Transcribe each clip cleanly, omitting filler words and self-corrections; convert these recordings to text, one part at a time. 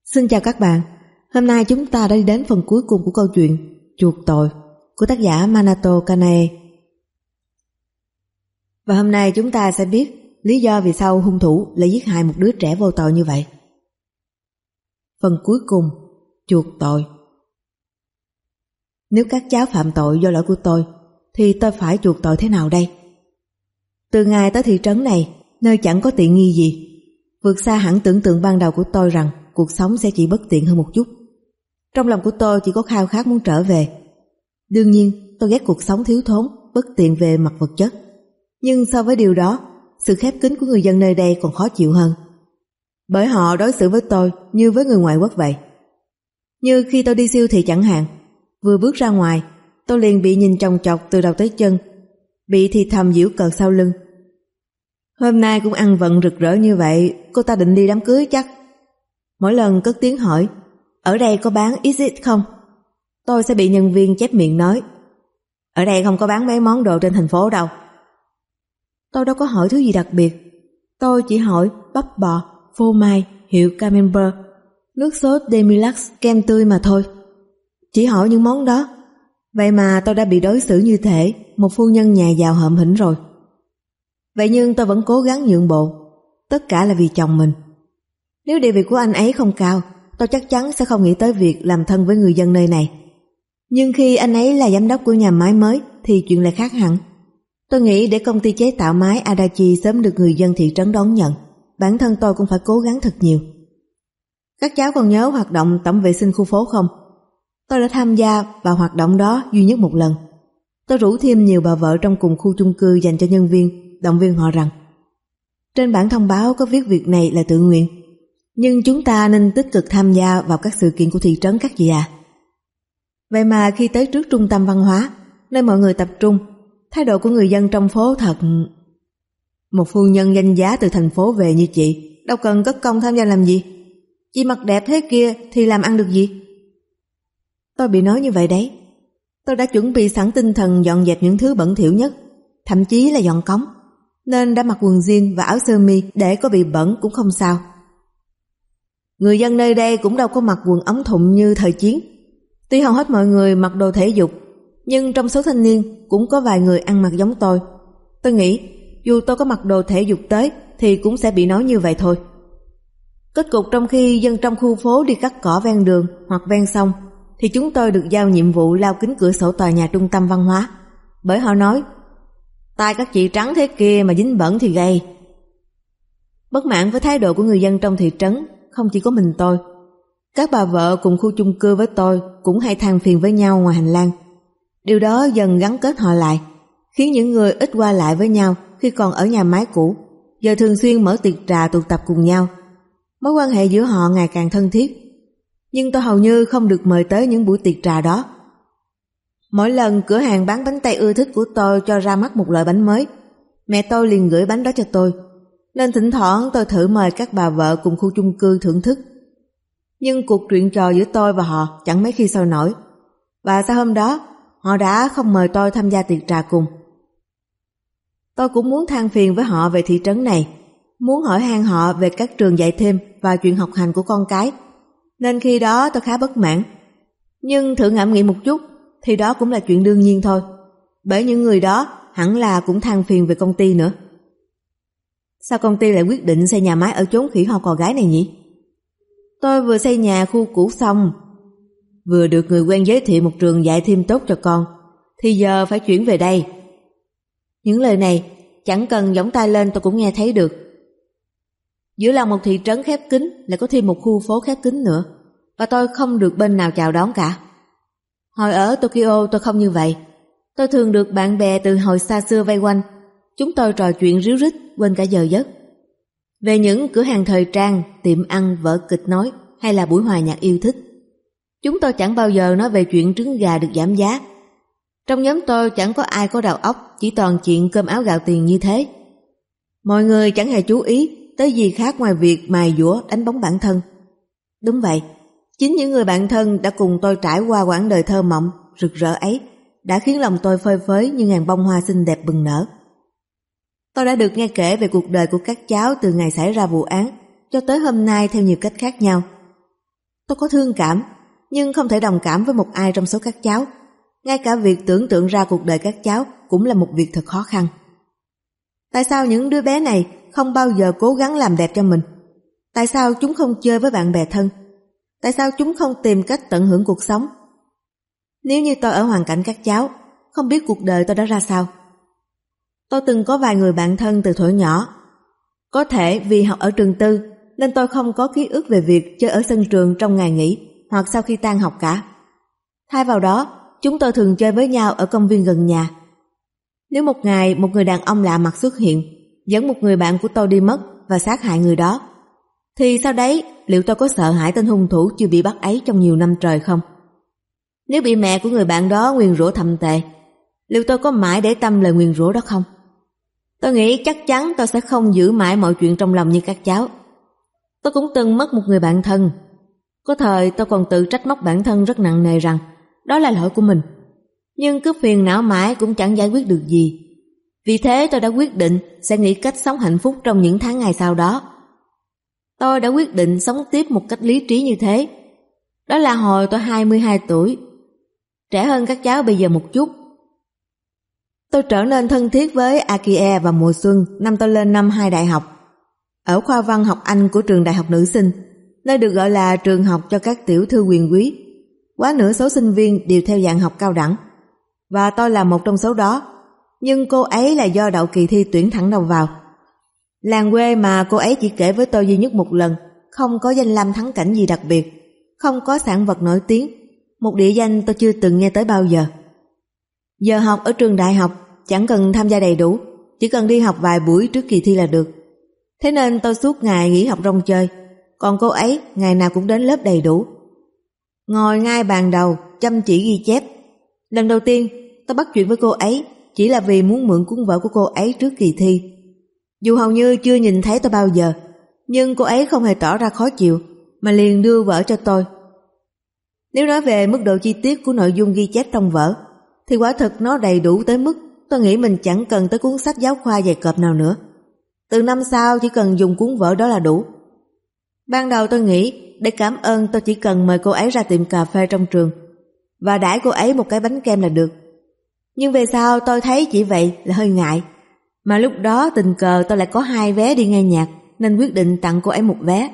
Xin chào các bạn. Hôm nay chúng ta đã đi đến phần cuối cùng của câu chuyện Chuộc tội của tác giả Minato Kanae. Và hôm nay chúng ta sẽ biết lý do vì sao hung thủ lại giết hại một đứa trẻ vô tội như vậy. Phần cuối cùng, chuộc tội. Nếu các cháu phạm tội do lỗi của tôi, thì tôi phải chuộc tội thế nào đây? Từ ngày tới thị trấn này, nơi chẳng có tiện nghi gì, vượt xa hẳn tưởng tượng ban đầu của tôi rằng cuộc sống sẽ chỉ bất tiện hơn một chút. Trong lòng của tôi chỉ có khao khát muốn trở về. Đương nhiên, tôi ghét cuộc sống thiếu thốn, bất tiện về mặt vật chất. Nhưng so với điều đó, sự khép kín của người dân nơi đây còn khó chịu hơn. Bởi họ đối xử với tôi như với người ngoại quốc vậy. Như khi tôi đi siêu thị chẳng hạn, vừa bước ra ngoài, tôi liền bị nhìn chòng chọc từ đầu tới chân, bị thì thầm giễu cợt sau lưng. Hôm nay cũng ăn vận rực rỡ như vậy, cô ta định đi đám cưới chắc. Mỗi lần cất tiếng hỏi, ở đây có bán Exit không? Tôi sẽ bị nhân viên chép miệng nói, ở đây không có bán mấy món đồ trên thành phố đâu. Tôi đâu có hỏi thứ gì đặc biệt. Tôi chỉ hỏi bắp bò, phô mai, hiệu Camembert, nước sốt Demilax, kem tươi mà thôi. Chỉ hỏi những món đó. Vậy mà tôi đã bị đối xử như thể một phu nhân nhà giàu hợm hĩnh rồi. Vậy nhưng tôi vẫn cố gắng nhượng bộ. Tất cả là vì chồng mình. Nếu địa vị của anh ấy không cao, tôi chắc chắn sẽ không nghĩ tới việc làm thân với người dân nơi này. Nhưng khi anh ấy là giám đốc của nhà máy mới thì chuyện lại khác hẳn. Tôi nghĩ để công ty chế tạo máy Adachi sớm được người dân thị trấn đón nhận, bản thân tôi cũng phải cố gắng thật nhiều. Các cháu còn nhớ hoạt động tổng vệ sinh khu phố không? Tôi đã tham gia vào hoạt động đó duy nhất một lần. Tôi rủ thêm nhiều bà vợ trong cùng khu chung cư dành cho nhân viên, động viên họ rằng trên bản thông báo có viết việc này là tự nguyện, nhưng chúng ta nên tích cực tham gia vào các sự kiện của thị trấn các chị ạ. Vậy mà khi tới trước trung tâm văn hóa, nơi mọi người tập trung, thái độ của người dân trong phố thật... Một phu nhân danh giá từ thành phố về như chị, đâu cần cất công tham gia làm gì. Chị mặc đẹp thế kia thì làm ăn được gì? Tôi bị nói như vậy đấy. Tôi đã chuẩn bị sẵn tinh thần dọn dẹp những thứ bẩn thỉu nhất, thậm chí là dọn cống, nên đã mặc quần jean và áo sơ mi để có bị bẩn cũng không sao. Người dân nơi đây cũng đâu có mặc quần ống thụng như thời chiến. Tuy hầu hết mọi người mặc đồ thể dục, nhưng trong số thanh niên cũng có vài người ăn mặc giống tôi. Tôi nghĩ dù tôi có mặc đồ thể dục tới thì cũng sẽ bị nói như vậy thôi. Kết cục trong khi dân trong khu phố đi cắt cỏ ven đường hoặc ven sông, thì chúng tôi được giao nhiệm vụ lao kính cửa sổ tòa nhà trung tâm văn hóa. Bởi họ nói, tai các chị trắng thế kia mà dính bẩn thì gay. Bất mãn với thái độ của người dân trong thị trấn không chỉ có mình tôi. Các bà vợ cùng khu chung cư với tôi cũng hay than phiền với nhau ngoài hành lang. Điều đó dần gắn kết họ lại, khiến những người ít qua lại với nhau khi còn ở nhà máy cũ giờ thường xuyên mở tiệc trà tụ tập cùng nhau. Mối quan hệ giữa họ ngày càng thân thiết. Nhưng tôi hầu như không được mời tới những buổi tiệc trà đó. Mỗi lần cửa hàng bán bánh tây ưa thích của tôi cho ra mắt một loại bánh mới, mẹ tôi liền gửi bánh đó cho tôi, nên thỉnh thoảng tôi thử mời các bà vợ cùng khu chung cư thưởng thức. Nhưng cuộc chuyện trò giữa tôi và họ chẳng mấy khi sôi nổi. Và sau hôm đó, họ đã không mời tôi tham gia tiệc trà cùng. Tôi cũng muốn than phiền với họ về thị trấn này, muốn hỏi han họ về các trường dạy thêm và chuyện học hành của con cái, nên khi đó tôi khá bất mãn. Nhưng thử ngẫm nghĩ một chút thì đó cũng là chuyện đương nhiên thôi, bởi những người đó hẳn là cũng than phiền về công ty nữa. Sao công ty lại quyết định xây nhà máy ở chốn khỉ ho cò gái này nhỉ? Tôi vừa xây nhà khu cũ xong, vừa được người quen giới thiệu một trường dạy thêm tốt cho con, thì giờ phải chuyển về đây. Những lời này chẳng cần giỏng tai lên tôi cũng nghe thấy được. Giữa lòng một thị trấn khép kín lại có thêm một khu phố khép kín nữa, và tôi không được bên nào chào đón cả. Hồi ở Tokyo tôi không như vậy. Tôi thường được bạn bè từ hồi xa xưa vây quanh. Chúng tôi trò chuyện ríu rít quên cả giờ giấc. Về những cửa hàng thời trang, tiệm ăn, vở kịch nói hay là buổi hòa nhạc yêu thích. Chúng tôi chẳng bao giờ nói về chuyện trứng gà được giảm giá. Trong nhóm tôi chẳng có ai có đầu óc, chỉ toàn chuyện cơm áo gạo tiền như thế. Mọi người chẳng hề chú ý tới gì khác ngoài việc mài dũa đánh bóng bản thân. Đúng vậy, chính những người bạn thân đã cùng tôi trải qua quãng đời thơ mộng, rực rỡ ấy đã khiến lòng tôi phơi phới như ngàn bông hoa xinh đẹp bừng nở. Tôi đã được nghe kể về cuộc đời của các cháu từ ngày xảy ra vụ án cho tới hôm nay theo nhiều cách khác nhau. Tôi có thương cảm, nhưng không thể đồng cảm với một ai trong số các cháu. Ngay cả việc tưởng tượng ra cuộc đời các cháu cũng là một việc thật khó khăn. Tại sao những đứa bé này không bao giờ cố gắng làm đẹp cho mình? Tại sao chúng không chơi với bạn bè thân? Tại sao chúng không tìm cách tận hưởng cuộc sống? Nếu như tôi ở hoàn cảnh các cháu, không biết cuộc đời tôi đã ra sao. Tôi từng có vài người bạn thân từ thuở nhỏ. Có thể vì học ở trường tư nên tôi không có ký ức về việc chơi ở sân trường trong ngày nghỉ hoặc sau khi tan học cả. Thay vào đó, chúng tôi thường chơi với nhau ở công viên gần nhà. Nếu một ngày một người đàn ông lạ mặt xuất hiện, dẫn một người bạn của tôi đi mất và sát hại người đó, thì sau đấy liệu tôi có sợ hãi tên hung thủ chưa bị bắt ấy trong nhiều năm trời không? Nếu bị mẹ của người bạn đó nguyền rủa thậm tệ, liệu tôi có mãi để tâm lời nguyền rủa đó không? Tôi nghĩ chắc chắn tôi sẽ không giữ mãi mọi chuyện trong lòng như các cháu. Tôi cũng từng mất một người bạn thân. Có thời tôi còn tự trách móc bản thân rất nặng nề rằng đó là lỗi của mình. Nhưng cứ phiền não mãi cũng chẳng giải quyết được gì. Vì thế tôi đã quyết định sẽ nghĩ cách sống hạnh phúc trong những tháng ngày sau đó. Tôi đã quyết định sống tiếp một cách lý trí như thế. Đó là hồi tôi 22 tuổi, trẻ hơn các cháu bây giờ một chút. Tôi trở nên thân thiết với Akie vào mùa xuân năm tôi lên năm 2 đại học, ở khoa văn học Anh của trường đại học nữ sinh, nơi được gọi là trường học cho các tiểu thư quyền quý. Quá nửa số sinh viên đều theo dạng học cao đẳng, và tôi là một trong số đó. Nhưng cô ấy là do đậu kỳ thi tuyển thẳng đầu vào. Làng quê mà cô ấy chỉ kể với tôi duy nhất một lần, không có danh lam thắng cảnh gì đặc biệt, không có sản vật nổi tiếng, một địa danh tôi chưa từng nghe tới bao giờ. Giờ học ở trường đại học chẳng cần tham gia đầy đủ, chỉ cần đi học vài buổi trước kỳ thi là được. Thế nên tôi suốt ngày nghỉ học rong chơi, còn cô ấy ngày nào cũng đến lớp đầy đủ. Ngồi ngay bàn đầu, chăm chỉ ghi chép. Lần đầu tiên tôi bắt chuyện với cô ấy chỉ là vì muốn mượn cuốn vở của cô ấy trước kỳ thi. Dù hầu như chưa nhìn thấy tôi bao giờ, nhưng cô ấy không hề tỏ ra khó chịu, mà liền đưa vở cho tôi. Nếu nói về mức độ chi tiết của nội dung ghi chép trong vở, thì quả thực nó đầy đủ tới mức tôi nghĩ mình chẳng cần tới cuốn sách giáo khoa dày cộp nào nữa. Từ năm sau chỉ cần dùng cuốn vở đó là đủ. Ban đầu tôi nghĩ để cảm ơn tôi chỉ cần mời cô ấy ra tiệm cà phê trong trường và đãi cô ấy một cái bánh kem là được. Nhưng về sau tôi thấy chỉ vậy là hơi ngại, mà lúc đó tình cờ tôi lại có 2 vé đi nghe nhạc nên quyết định tặng cô ấy một vé.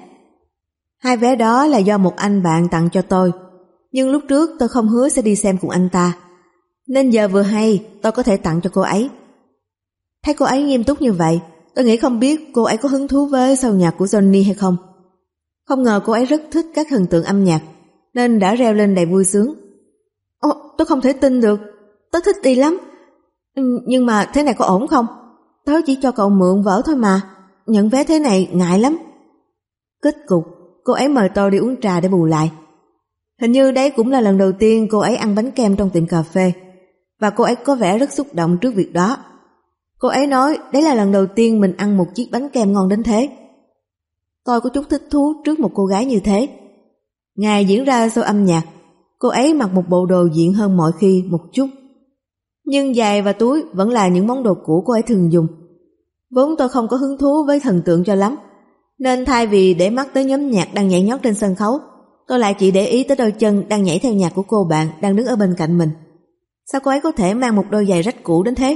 2 vé đó là do một anh bạn tặng cho tôi, nhưng lúc trước tôi không hứa sẽ đi xem cùng anh ta, nên giờ vừa hay tôi có thể tặng cho cô ấy. Thấy cô ấy nghiêm túc như vậy, tôi nghĩ không biết cô ấy có hứng thú với show nhạc của Johnny hay không. Không ngờ cô ấy rất thích các thần tượng âm nhạc, nên đã reo lên đầy vui sướng. Ồ, tôi không thể tin được, tớ thích đi lắm. Nhưng mà thế này có ổn không? Tớ chỉ cho cậu mượn vở thôi mà, nhận vé thế này ngại lắm. Kết cục, cô ấy mời tôi đi uống trà để bù lại. Hình như đấy cũng là lần đầu tiên cô ấy ăn bánh kem trong tiệm cà phê, và cô ấy có vẻ rất xúc động trước việc đó. Cô ấy nói đấy là lần đầu tiên mình ăn một chiếc bánh kem ngon đến thế. Tôi có chút thích thú trước một cô gái như thế. Ngày diễn ra show âm nhạc, cô ấy mặc một bộ đồ diện hơn mọi khi một chút, nhưng giày và túi vẫn là những món đồ cũ cô ấy thường dùng. Vốn tôi không có hứng thú với thần tượng cho lắm, nên thay vì để mắt tới nhóm nhạc đang nhảy nhót trên sân khấu, tôi lại chỉ để ý tới đôi chân đang nhảy theo nhạc của cô bạn đang đứng ở bên cạnh mình. Sao cô ấy có thể mang một đôi giày rách cũ đến thế?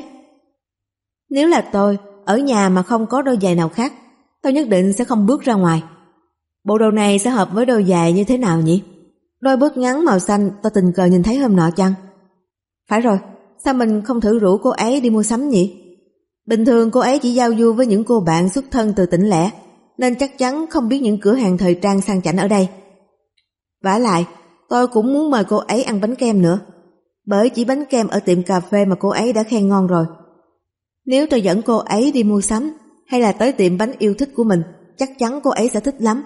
Nếu là tôi, ở nhà mà không có đôi giày nào khác, tôi nhất định sẽ không bước ra ngoài. Bộ đồ này sẽ hợp với đôi giày như thế nào nhỉ? Đôi bốt ngắn màu xanh tôi tình cờ nhìn thấy hôm nọ chăng? Phải rồi, sao mình không thử rủ cô ấy đi mua sắm nhỉ? Bình thường cô ấy chỉ giao du với những cô bạn xuất thân từ tỉnh lẻ, nên chắc chắn không biết những cửa hàng thời trang sang chảnh ở đây. Vả lại, tôi cũng muốn mời cô ấy ăn bánh kem nữa, bởi chỉ bánh kem ở tiệm cà phê mà cô ấy đã khen ngon rồi. Nếu tôi dẫn cô ấy đi mua sắm hay là tới tiệm bánh yêu thích của mình, chắc chắn cô ấy sẽ thích lắm.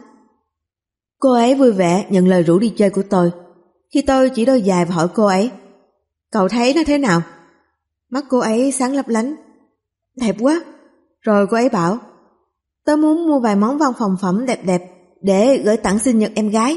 Cô ấy vui vẻ nhận lời rủ đi chơi của tôi. Khi tôi chỉ đôi giày và hỏi cô ấy, cậu thấy nó thế nào? Mắt cô ấy sáng lấp lánh. Đẹp quá. Rồi cô ấy bảo, tớ muốn mua vài món văn phòng phẩm đẹp đẹp để gửi tặng sinh nhật em gái.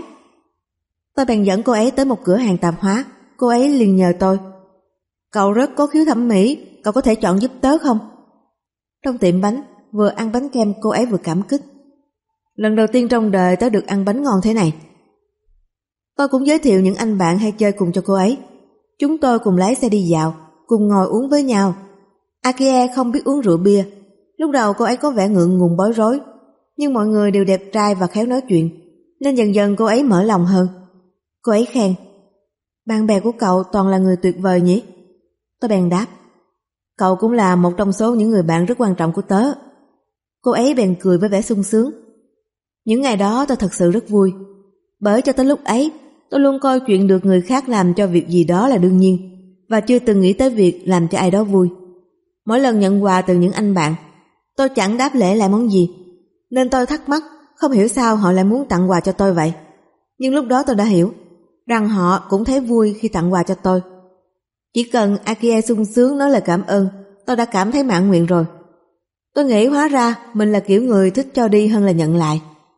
Tôi bèn dẫn cô ấy tới một cửa hàng tạp hóa. Cô ấy liền nhờ tôi, cậu rất có khiếu thẩm mỹ, cậu có thể chọn giúp tớ không? Trong tiệm bánh, vừa ăn bánh kem cô ấy vừa cảm kích. Lần đầu tiên trong đời tớ được ăn bánh ngon thế này. Tôi cũng giới thiệu những anh bạn hay chơi cùng cho cô ấy. Chúng tôi cùng lái xe đi dạo, cùng ngồi uống với nhau. Akie không biết uống rượu bia. Lúc đầu cô ấy có vẻ ngượng ngùng bối rối, nhưng mọi người đều đẹp trai và khéo nói chuyện, nên dần dần cô ấy mở lòng hơn. Cô ấy khen: "Bạn bè của cậu toàn là người tuyệt vời nhỉ?" Tôi bèn đáp: "Cậu cũng là một trong số những người bạn rất quan trọng của tớ." Cô ấy bèn cười với vẻ sung sướng. Những ngày đó tôi thật sự rất vui, bởi cho tới lúc ấy tôi luôn coi chuyện được người khác làm cho việc gì đó là đương nhiên, và chưa từng nghĩ tới việc làm cho ai đó vui. Mỗi lần nhận quà từ những anh bạn, tôi chẳng đáp lễ lại món gì, nên tôi thắc mắc không hiểu sao họ lại muốn tặng quà cho tôi vậy. Nhưng lúc đó tôi đã hiểu rằng họ cũng thấy vui khi tặng quà cho tôi. Chỉ cần Akie sung sướng nói lời cảm ơn, tôi đã cảm thấy mãn nguyện rồi. Tôi nghĩ hóa ra mình là kiểu người thích cho đi hơn là nhận lại.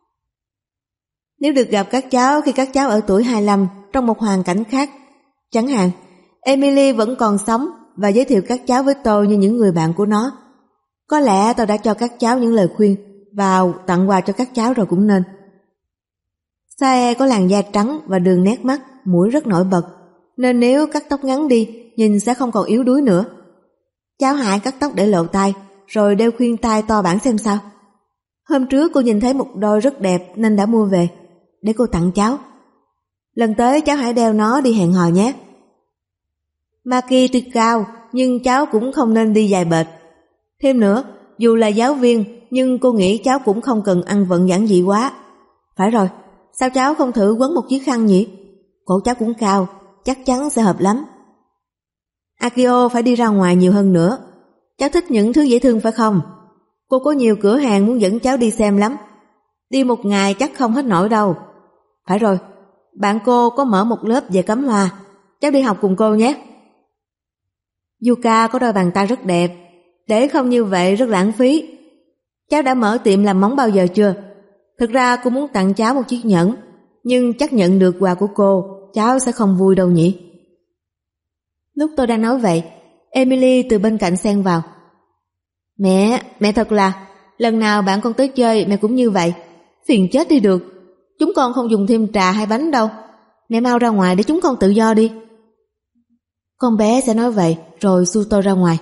Nếu được gặp các cháu khi các cháu ở tuổi 25 trong một hoàn cảnh khác, chẳng hạn Emily vẫn còn sống và giới thiệu các cháu với tôi như những người bạn của nó, có lẽ tôi đã cho các cháu những lời khuyên và tặng quà cho các cháu rồi cũng nên. Sae có làn da trắng và đường nét mắt, mũi rất nổi bật, nên nếu cắt tóc ngắn đi, nhìn sẽ không còn yếu đuối nữa. Cháu Hải cắt tóc để lộ tai, rồi đeo khuyên tai to bản xem sao. Hôm trước cô nhìn thấy một đôi rất đẹp nên đã mua về, để cô tặng cháu. Lần tới cháu hãy đeo nó đi hẹn hò nhé. Maki tuy cao, nhưng cháu cũng không nên đi dài bệt. Thêm nữa, dù là giáo viên, nhưng cô nghĩ cháu cũng không cần ăn vận giản dị quá. Phải rồi, sao cháu không thử quấn một chiếc khăn nhỉ? Cổ cháu cũng cao, chắc chắn sẽ hợp lắm. Akio phải đi ra ngoài nhiều hơn nữa. Cháu thích những thứ dễ thương phải không? Cô có nhiều cửa hàng muốn dẫn cháu đi xem lắm. Đi một ngày chắc không hết nổi đâu. Phải rồi, bạn cô có mở một lớp về cắm hoa, cháu đi học cùng cô nhé. Yuka có đôi bàn tay rất đẹp, để không như vậy rất lãng phí. Cháu đã mở tiệm làm móng bao giờ chưa? Thực ra cô muốn tặng cháu một chiếc nhẫn, nhưng chắc nhận được quà của cô, cháu sẽ không vui đâu nhỉ. Lúc tôi đang nói vậy, Emily từ bên cạnh xen vào. Mẹ thật là, lần nào bạn con tới chơi mẹ cũng như vậy, phiền chết đi được. Chúng con không dùng thêm trà hay bánh đâu. Mẹ mau ra ngoài để chúng con tự do đi. Con bé sẽ nói vậy rồi xua tôi ra ngoài.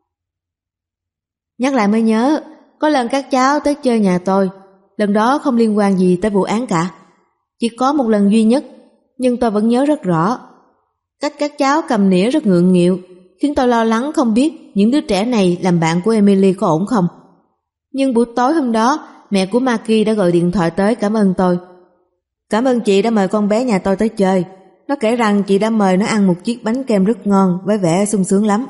Nhắc lại mới nhớ, có lần các cháu tới chơi nhà tôi, lần đó không liên quan gì tới vụ án cả. Chỉ có một lần duy nhất, nhưng tôi vẫn nhớ rất rõ. Cách các cháu cầm nĩa rất ngượng nghịu, khiến tôi lo lắng không biết những đứa trẻ này làm bạn của Emily có ổn không. Nhưng buổi tối hôm đó, mẹ của Maki đã gọi điện thoại tới cảm ơn tôi. Cảm ơn chị đã mời con bé nhà tôi tới chơi. Nó kể rằng chị đã mời nó ăn một chiếc bánh kem rất ngon với vẻ sung sướng lắm.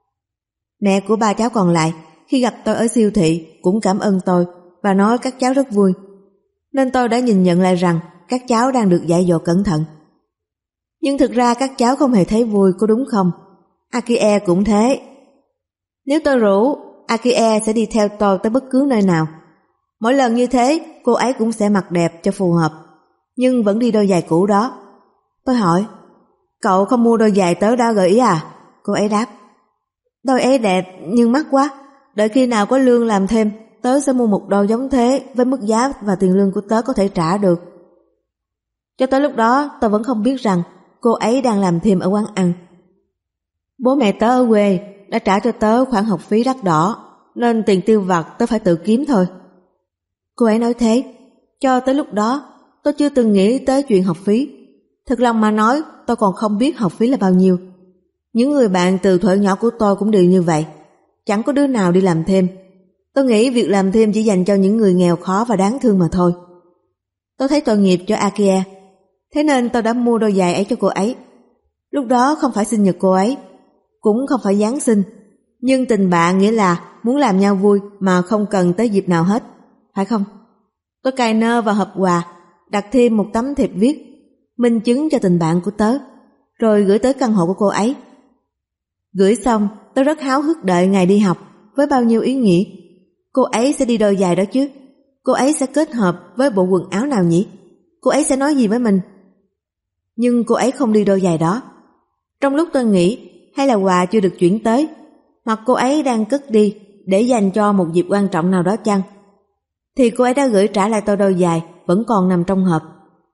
Mẹ của ba cháu còn lại khi gặp tôi ở siêu thị cũng cảm ơn tôi và nói các cháu rất vui. Nên tôi đã nhìn nhận lại rằng các cháu đang được dạy dỗ cẩn thận. Nhưng thực ra các cháu không hề thấy vui, có đúng không? Akie cũng thế. Nếu tôi rủ, Akie sẽ đi theo tôi tới bất cứ nơi nào. Mỗi lần như thế, cô ấy cũng sẽ mặc đẹp cho phù hợp, nhưng vẫn đi đôi giày cũ đó. Tôi hỏi, cậu không mua đôi giày tớ đã gợi ý à? Cô ấy đáp, đôi ấy đẹp nhưng mắc quá, đợi khi nào có lương làm thêm, tớ sẽ mua một đôi giống thế với mức giá và tiền lương của tớ có thể trả được. Cho tới lúc đó tôi vẫn không biết rằng cô ấy đang làm thêm ở quán ăn. Bố mẹ tớ ở quê đã trả cho tớ khoản học phí đắt đỏ, nên tiền tiêu vặt tớ phải tự kiếm thôi. Cô ấy nói thế. Cho tới lúc đó tôi chưa từng nghĩ tới chuyện học phí. Thật lòng mà nói, tôi còn không biết học phí là bao nhiêu. Những người bạn từ thuở nhỏ của tôi cũng đều như vậy, chẳng có đứa nào đi làm thêm. Tôi nghĩ việc làm thêm chỉ dành cho những người nghèo khó và đáng thương mà thôi. Tôi thấy tội nghiệp cho Akie, thế nên tôi đã mua đôi giày ấy cho cô ấy. Lúc đó không phải sinh nhật cô ấy, cũng không phải Giáng sinh, nhưng tình bạn nghĩa là muốn làm nhau vui mà không cần tới dịp nào hết, phải không? Tôi cài nơ vào hộp quà, đặt thêm một tấm thiệp viết minh chứng cho tình bạn của tớ, rồi gửi tới căn hộ của cô ấy. Gửi xong, tôi rất háo hức đợi ngày đi học với bao nhiêu ý nghĩ. Cô ấy sẽ đi đôi giày đó chứ? Cô ấy sẽ kết hợp với bộ quần áo nào nhỉ? Cô ấy sẽ nói gì với mình? Nhưng cô ấy không đi đôi giày đó. Trong lúc tôi nghĩ hay là quà chưa được chuyển tới, hoặc cô ấy đang cất đi để dành cho một dịp quan trọng nào đó chăng, thì cô ấy đã gửi trả lại tôi đôi giày vẫn còn nằm trong hộp.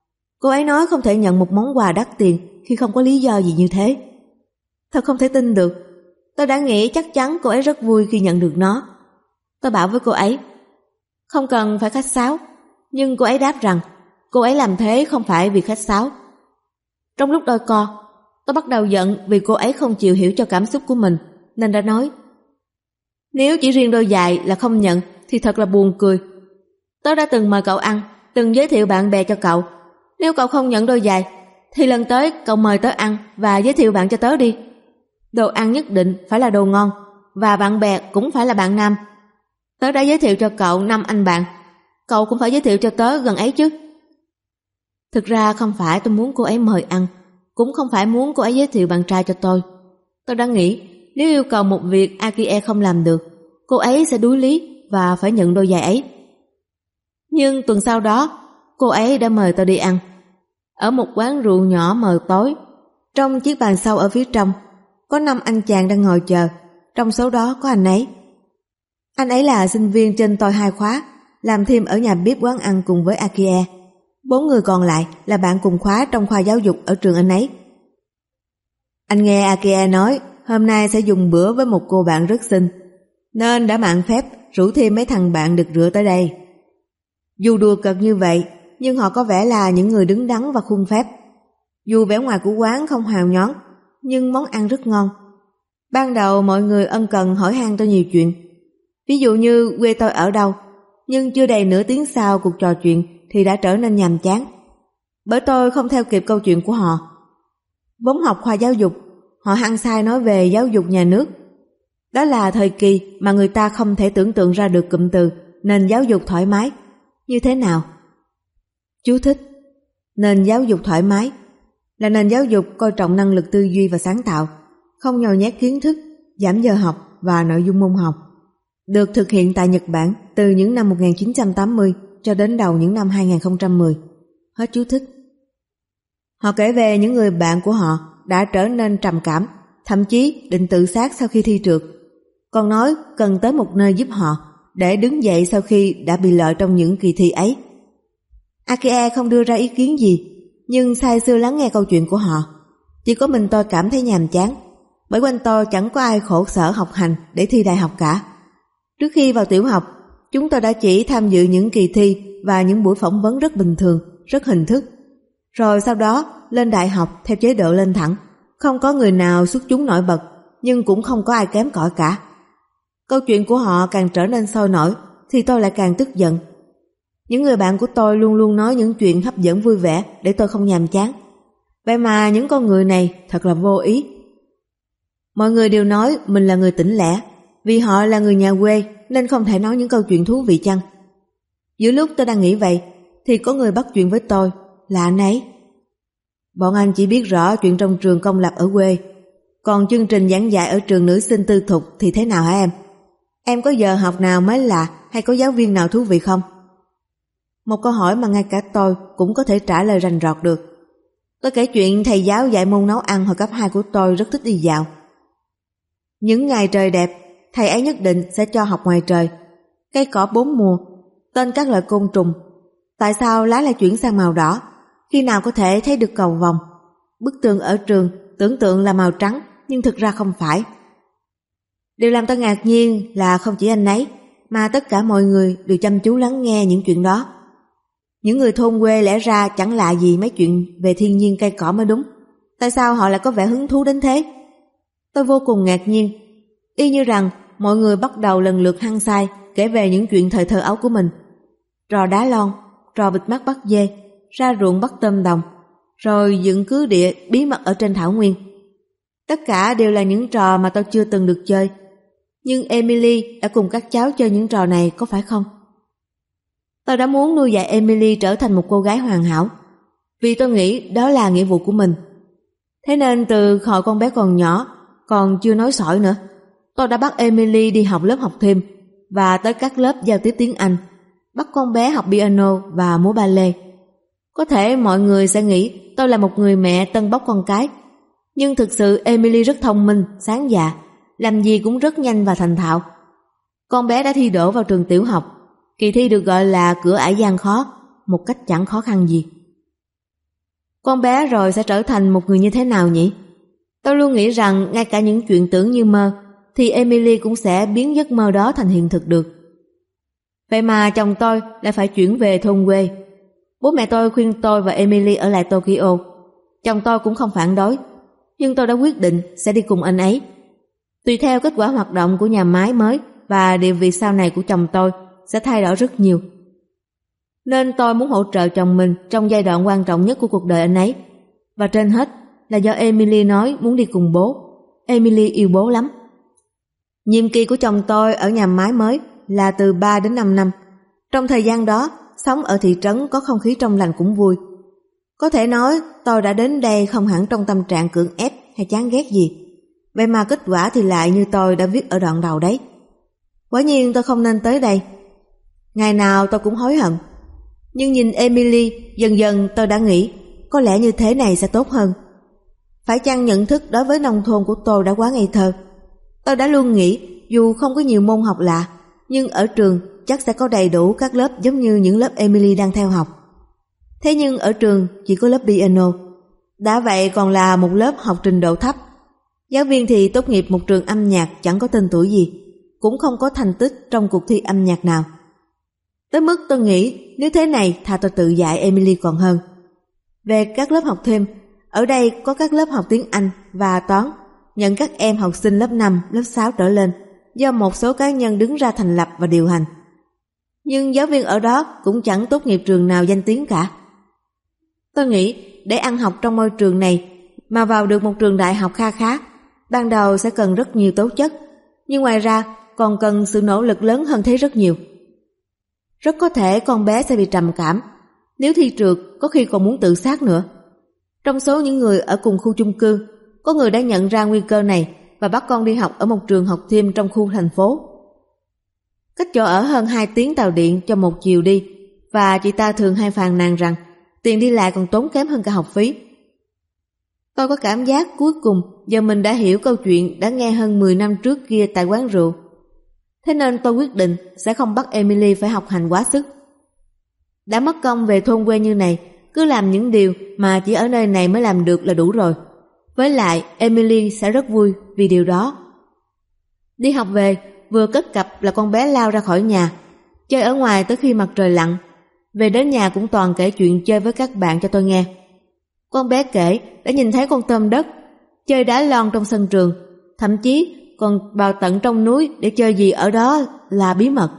Cô ấy nói không thể nhận một món quà đắt tiền khi không có lý do gì như thế. Thật không thể tin được. Tôi đã nghĩ chắc chắn cô ấy rất vui khi nhận được nó. Tôi bảo với cô ấy, không cần phải khách sáo, nhưng cô ấy đáp rằng cô ấy làm thế không phải vì khách sáo. Trong lúc đôi co, tôi bắt đầu giận vì cô ấy không chịu hiểu cho cảm xúc của mình, nên đã nói, nếu chỉ riêng đôi giày là không nhận thì thật là buồn cười. Tớ đã từng mời cậu ăn, từng giới thiệu bạn bè cho cậu. Nếu cậu không nhận đôi giày thì lần tới cậu mời tớ ăn và giới thiệu bạn cho tớ đi. Đồ ăn nhất định phải là đồ ngon, và bạn bè cũng phải là bạn nam. Tớ đã giới thiệu cho cậu 5 anh bạn, cậu cũng phải giới thiệu cho tớ gần ấy chứ. Thực ra không phải tôi muốn cô ấy mời ăn, cũng không phải muốn cô ấy giới thiệu bạn trai cho tôi. Tôi đã nghĩ nếu yêu cầu một việc Akie không làm được, cô ấy sẽ đuối lý và phải nhận đôi giày ấy. Nhưng tuần sau đó, cô ấy đã mời tôi đi ăn. Ở một quán rượu nhỏ mờ tối, trong chiếc bàn sau ở phía trong, có 5 anh chàng đang ngồi chờ, trong số đó có anh ấy. Anh ấy là sinh viên trên tôi 2 khóa, làm thêm ở nhà bếp quán ăn cùng với Akie. 4 người còn lại là bạn cùng khóa trong khoa giáo dục ở trường anh ấy. Anh nghe Akie nói hôm nay sẽ dùng bữa với một cô bạn rất xinh, nên đã mạn phép rủ thêm mấy thằng bạn được rửa tới đây. Dù đùa cợt như vậy, nhưng họ có vẻ là những người đứng đắn và khuôn phép. Dù vẻ ngoài của quán không hào nhón, nhưng món ăn rất ngon. Ban đầu mọi người ân cần hỏi han tôi nhiều chuyện, ví dụ như quê tôi ở đâu, nhưng chưa đầy nửa tiếng sau cuộc trò chuyện thì đã trở nên nhàm chán, bởi tôi không theo kịp câu chuyện của họ. Vốn học khoa giáo dục, họ hăng say nói về giáo dục nhà nước. Đó là thời kỳ mà người ta không thể tưởng tượng ra được cụm từ nền giáo dục thoải mái như thế nào. Chú thích: nền giáo dục thoải mái là nền giáo dục coi trọng năng lực tư duy và sáng tạo, không nhồi nhét kiến thức, giảm giờ học và nội dung môn học, được thực hiện tại Nhật Bản từ những năm 1980 cho đến đầu những năm 2010. Hết chú thích. Họ kể về những người bạn của họ đã trở nên trầm cảm, thậm chí định tự sát sau khi thi trượt, còn nói cần tới một nơi giúp họ để đứng dậy sau khi đã bị loại trong những kỳ thi ấy. Akie không đưa ra ý kiến gì, nhưng say sưa lắng nghe câu chuyện của họ. Chỉ có mình tôi cảm thấy nhàm chán, bởi quanh tôi chẳng có ai khổ sở học hành để thi đại học cả. Trước khi vào tiểu học, chúng tôi đã chỉ tham dự những kỳ thi và những buổi phỏng vấn rất bình thường, rất hình thức. Rồi sau đó lên đại học theo chế độ lên thẳng, không có người nào xuất chúng nổi bật, nhưng cũng không có ai kém cỏi cả. Câu chuyện của họ càng trở nên sôi nổi thì tôi lại càng tức giận. Những người bạn của tôi luôn luôn nói những chuyện hấp dẫn vui vẻ để tôi không nhàm chán. Vậy mà những con người này thật là vô ý. Mọi người đều nói mình là người tỉnh lẻ, vì họ là người nhà quê nên không thể nói những câu chuyện thú vị chăng. Giữa lúc tôi đang nghĩ vậy thì có người bắt chuyện với tôi, là anh ấy. Bọn anh chỉ biết rõ chuyện trong trường công lập ở quê, còn chương trình giảng dạy ở trường nữ sinh tư thục thì thế nào hả em? Em có giờ học nào mới lạ hay có giáo viên nào thú vị không? Một câu hỏi mà ngay cả tôi cũng có thể trả lời rành rọt được. Tôi kể chuyện thầy giáo dạy môn nấu ăn hồi cấp 2 của tôi rất thích đi dạo. Những ngày trời đẹp, thầy ấy nhất định sẽ cho học ngoài trời, cây cỏ 4 mùa, tên các loại côn trùng, tại sao lá lại chuyển sang màu đỏ, khi nào có thể thấy được cầu vồng. Bức tường ở trường tưởng tượng là màu trắng, nhưng thực ra không phải. Điều làm tôi ngạc nhiên là không chỉ anh ấy, mà tất cả mọi người đều chăm chú lắng nghe những chuyện đó. Những người thôn quê lẽ ra chẳng lạ gì mấy chuyện về thiên nhiên cây cỏ mới đúng. Tại sao họ lại có vẻ hứng thú đến thế? Tôi vô cùng ngạc nhiên, y như rằng mọi người bắt đầu lần lượt hăng say kể về những chuyện thời thơ ấu của mình. Trò đá lon, trò bịt mắt bắt dê, ra ruộng bắt tôm đồng, rồi dựng cứ địa bí mật ở trên thảo nguyên. Tất cả đều là những trò mà tôi chưa từng được chơi. Nhưng Emily đã cùng các cháu chơi những trò này, có phải không? Tôi đã muốn nuôi dạy Emily trở thành một cô gái hoàn hảo, vì tôi nghĩ đó là nghĩa vụ của mình. Thế nên từ hồi con bé còn nhỏ, còn chưa nói sỏi nữa, tôi đã bắt Emily đi học lớp học thêm và tới các lớp giao tiếp tiếng Anh, bắt con bé học piano và múa ballet. Có thể mọi người sẽ nghĩ tôi là một người mẹ tân bốc con cái, nhưng thực sự Emily rất thông minh, sáng dạ, làm gì cũng rất nhanh và thành thạo. Con bé đã thi đỗ vào trường tiểu học, kỳ thi được gọi là cửa ải gian khó, một cách chẳng khó khăn gì. Con bé rồi sẽ trở thành một người như thế nào nhỉ? Tôi luôn nghĩ rằng ngay cả những chuyện tưởng như mơ thì Emily cũng sẽ biến giấc mơ đó thành hiện thực được. Vậy mà chồng tôi lại phải chuyển về thôn quê. Bố mẹ tôi khuyên tôi và Emily ở lại Tokyo. Chồng tôi cũng không phản đối, nhưng tôi đã quyết định sẽ đi cùng anh ấy. Tùy theo kết quả hoạt động của nhà máy mới và địa vị sau này của chồng tôi sẽ thay đổi rất nhiều. Nên tôi muốn hỗ trợ chồng mình trong giai đoạn quan trọng nhất của cuộc đời anh ấy. Và trên hết là do Emily nói muốn đi cùng bố. Emily yêu bố lắm. Nhiệm kỳ của chồng tôi ở nhà máy mới là từ 3 đến 5 năm. Trong thời gian đó, sống ở thị trấn có không khí trong lành cũng vui. Có thể nói tôi đã đến đây không hẳn trong tâm trạng cưỡng ép hay chán ghét gì. Vậy mà kết quả thì lại như tôi đã viết ở đoạn đầu đấy. Quả nhiên tôi không nên tới đây. Ngày nào tôi cũng hối hận. Nhưng nhìn Emily, dần dần tôi đã nghĩ có lẽ như thế này sẽ tốt hơn. Phải chăng nhận thức đối với nông thôn của tôi đã quá ngây thơ? Tôi đã luôn nghĩ dù không có nhiều môn học lạ, nhưng ở trường chắc sẽ có đầy đủ các lớp giống như những lớp Emily đang theo học. Thế nhưng ở trường chỉ có lớp piano. Đã vậy còn là một lớp học trình độ thấp. Giáo viên thì tốt nghiệp một trường âm nhạc chẳng có tên tuổi gì, cũng không có thành tích trong cuộc thi âm nhạc nào. Tới mức tôi nghĩ nếu thế này thà tôi tự dạy Emily còn hơn. Về các lớp học thêm, ở đây có các lớp học tiếng Anh và toán, nhận các em học sinh lớp 5, lớp 6 trở lên, do một số cá nhân đứng ra thành lập và điều hành. Nhưng giáo viên ở đó cũng chẳng tốt nghiệp trường nào danh tiếng cả. Tôi nghĩ để ăn học trong môi trường này mà vào được một trường đại học kha khá, ban đầu sẽ cần rất nhiều tố chất, nhưng ngoài ra còn cần sự nỗ lực lớn hơn thế rất nhiều. Rất có thể con bé sẽ bị trầm cảm, nếu thi trượt có khi còn muốn tự sát nữa. Trong số những người ở cùng khu chung cư, có người đã nhận ra nguy cơ này và bắt con đi học ở một trường học thêm trong khu thành phố. Cách chỗ ở hơn 2 tiếng tàu điện cho một chiều đi, và chị ta thường hay phàn nàn rằng tiền đi lại còn tốn kém hơn cả học phí. Tôi có cảm giác cuối cùng giờ mình đã hiểu câu chuyện đã nghe hơn 10 năm trước kia tại quán rượu. Thế nên tôi quyết định sẽ không bắt Emily phải học hành quá sức. Đã mất công về thôn quê như này, cứ làm những điều mà chỉ ở nơi này mới làm được là đủ rồi. Với lại Emily sẽ rất vui vì điều đó. Đi học về, vừa cất cặp là con bé lao ra khỏi nhà, chơi ở ngoài tới khi mặt trời lặn. Về đến nhà cũng toàn kể chuyện chơi với các bạn cho tôi nghe. Con bé kể đã nhìn thấy con tôm đất, chơi đá lon trong sân trường, thậm chí còn vào tận trong núi để chơi gì ở đó là bí mật.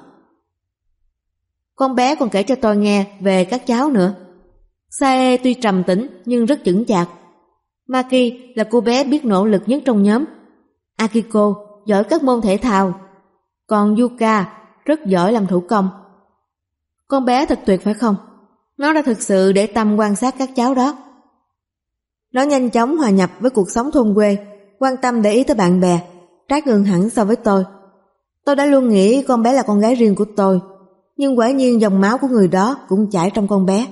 Con bé còn kể cho tôi nghe về các cháu nữa. Sae tuy trầm tĩnh nhưng rất chững chạc. Maki là cô bé biết nỗ lực nhất trong nhóm. Akiko giỏi các môn thể thao. Còn Yuka rất giỏi làm thủ công. Con bé thật tuyệt phải không? Nó đã thực sự để tâm quan sát các cháu đó. Nó nhanh chóng hòa nhập với cuộc sống thôn quê, quan tâm để ý tới bạn bè, trái ngược hẳn so với tôi. Tôi đã luôn nghĩ con bé là con gái riêng của tôi, nhưng quả nhiên dòng máu của người đó cũng chảy trong con bé.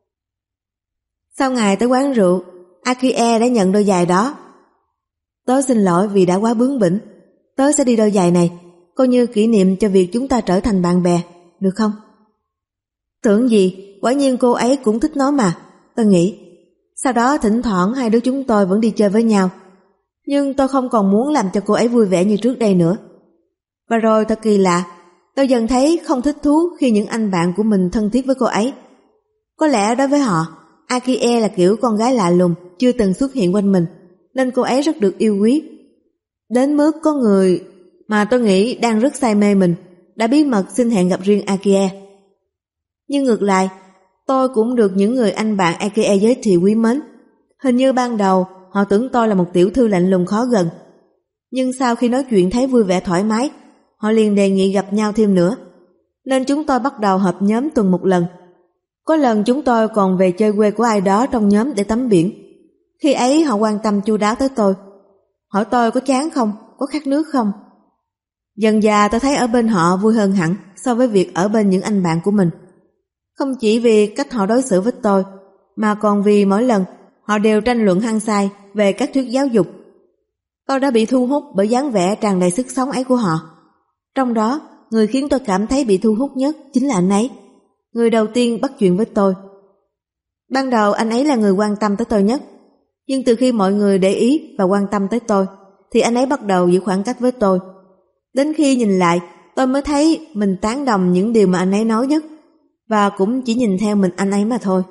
Sau ngày tới quán rượu, Akie đã nhận đôi giày đó. Tớ xin lỗi vì đã quá bướng bỉnh. Tớ sẽ đi đôi giày này, coi như kỷ niệm cho việc chúng ta trở thành bạn bè, được không? Tưởng gì, quả nhiên cô ấy cũng thích nó mà, tôi nghĩ. Sau đó thỉnh thoảng hai đứa chúng tôi vẫn đi chơi với nhau. Nhưng tôi không còn muốn làm cho cô ấy vui vẻ như trước đây nữa. Và rồi thật kỳ lạ, tôi dần thấy không thích thú khi những anh bạn của mình thân thiết với cô ấy. Có lẽ đối với họ, Akie là kiểu con gái lạ lùng, chưa từng xuất hiện quanh mình, nên cô ấy rất được yêu quý. Đến mức có người mà tôi nghĩ đang rất say mê mình đã bí mật xin hẹn gặp riêng Akie. Nhưng ngược lại, tôi cũng được những người anh bạn Akie giới thiệu quý mến. Hình như ban đầu họ tưởng tôi là một tiểu thư lạnh lùng khó gần. Nhưng sau khi nói chuyện thấy vui vẻ thoải mái, họ liền đề nghị gặp nhau thêm nữa. Nên chúng tôi bắt đầu họp nhóm tuần một lần. Có lần chúng tôi còn về chơi quê của ai đó trong nhóm để tắm biển. Khi ấy họ quan tâm chu đáo tới tôi, hỏi tôi có chán không, có khát nước không. Dần dà tôi thấy ở bên họ vui hơn hẳn so với việc ở bên những anh bạn của mình. Không chỉ vì cách họ đối xử với tôi, mà còn vì mỗi lần họ đều tranh luận hăng say về các thuyết giáo dục. Tôi đã bị thu hút bởi dáng vẻ tràn đầy sức sống ấy của họ. Trong đó, người khiến tôi cảm thấy bị thu hút nhất chính là anh ấy, người đầu tiên bắt chuyện với tôi. Ban đầu anh ấy là người quan tâm tới tôi nhất, nhưng từ khi mọi người để ý và quan tâm tới tôi thì anh ấy bắt đầu giữ khoảng cách với tôi. Đến khi nhìn lại, tôi mới thấy mình tán đồng những điều mà anh ấy nói nhất, và cũng chỉ nhìn theo mình anh ấy mà thôi.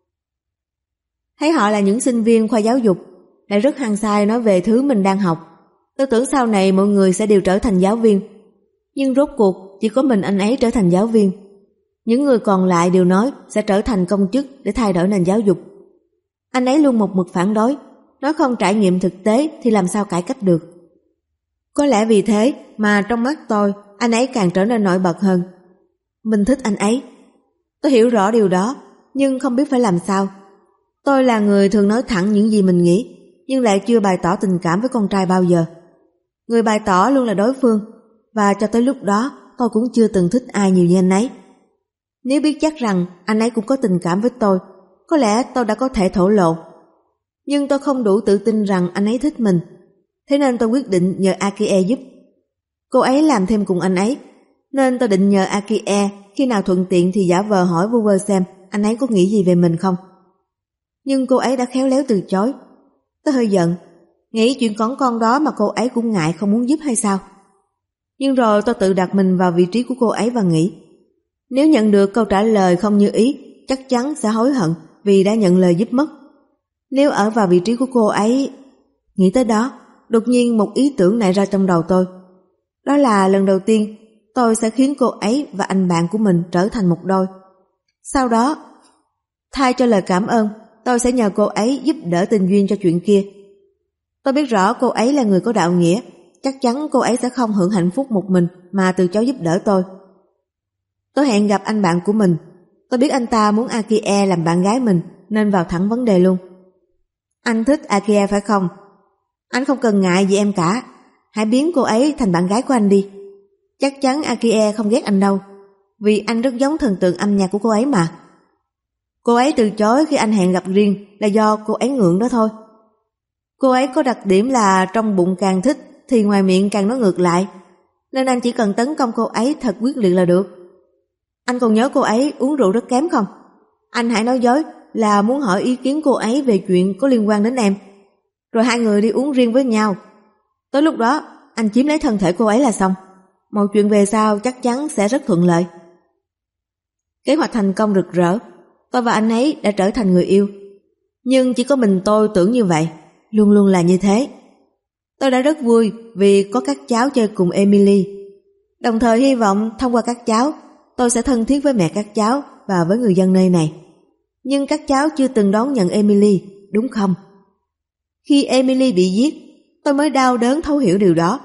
Thấy họ là những sinh viên khoa giáo dục, lại rất hăng say nói về thứ mình đang học. Tôi tưởng sau này mọi người sẽ đều trở thành giáo viên, nhưng rốt cuộc chỉ có mình anh ấy trở thành giáo viên. Những người còn lại đều nói sẽ trở thành công chức để thay đổi nền giáo dục. Anh ấy luôn một mực phản đối, nói không trải nghiệm thực tế thì làm sao cải cách được. Có lẽ vì thế mà trong mắt tôi, anh ấy càng trở nên nổi bật hơn. Mình thích anh ấy. Tôi hiểu rõ điều đó, nhưng không biết phải làm sao. Tôi là người thường nói thẳng những gì mình nghĩ, nhưng lại chưa bày tỏ tình cảm với con trai bao giờ. Người bày tỏ luôn là đối phương, và cho tới lúc đó tôi cũng chưa từng thích ai nhiều như anh ấy. Nếu biết chắc rằng anh ấy cũng có tình cảm với tôi, có lẽ tôi đã có thể thổ lộ. Nhưng tôi không đủ tự tin rằng anh ấy thích mình, thế nên tôi quyết định nhờ Akie giúp. Cô ấy làm thêm cùng anh ấy, nên tôi định nhờ Akie khi nào thuận tiện thì giả vờ hỏi vu vơ xem anh ấy có nghĩ gì về mình không. Nhưng cô ấy đã khéo léo từ chối. Tôi hơi giận, nghĩ chuyện con đó mà cô ấy cũng ngại không muốn giúp hay sao. Nhưng rồi tôi tự đặt mình vào vị trí của cô ấy và nghĩ, nếu nhận được câu trả lời không như ý, chắc chắn sẽ hối hận vì đã nhận lời giúp mất. Nếu ở vào vị trí của cô ấy... Nghĩ tới đó, đột nhiên một ý tưởng nảy ra trong đầu tôi. Đó là lần đầu tiên tôi sẽ khiến cô ấy và anh bạn của mình trở thành một đôi. Sau đó, thay cho lời cảm ơn, tôi sẽ nhờ cô ấy giúp đỡ tình duyên cho chuyện kia. Tôi biết rõ cô ấy là người có đạo nghĩa, chắc chắn cô ấy sẽ không hưởng hạnh phúc một mình mà từ chối giúp đỡ tôi. Tôi hẹn gặp anh bạn của mình. Tôi biết anh ta muốn Akie làm bạn gái mình nên vào thẳng vấn đề luôn. Anh thích Akie phải không? Anh không cần ngại gì em cả. Hãy biến cô ấy thành bạn gái của anh đi. Chắc chắn Akie không ghét anh đâu, vì anh rất giống thần tượng âm nhạc của cô ấy mà. Cô ấy từ chối khi anh hẹn gặp riêng là do cô ấy ngượng đó thôi. Cô ấy có đặc điểm là trong bụng càng thích thì ngoài miệng càng nói ngược lại, nên anh chỉ cần tấn công cô ấy thật quyết liệt là được. Anh còn nhớ cô ấy uống rượu rất kém không? Anh hãy nói dối là muốn hỏi ý kiến cô ấy về chuyện có liên quan đến em, rồi hai người đi uống riêng với nhau. Tới lúc đó anh chiếm lấy thân thể cô ấy là xong. Mọi chuyện về sau chắc chắn sẽ rất thuận lợi. Kế hoạch thành công rực rỡ. Tôi và anh ấy đã trở thành người yêu. Nhưng chỉ có mình tôi tưởng như vậy, luôn luôn là như thế. Tôi đã rất vui vì có các cháu chơi cùng Emily, đồng thời hy vọng thông qua các cháu tôi sẽ thân thiết với mẹ các cháu và với người dân nơi này. Nhưng các cháu chưa từng đón nhận Emily, đúng không? Khi Emily bị giết, tôi mới đau đớn thấu hiểu điều đó.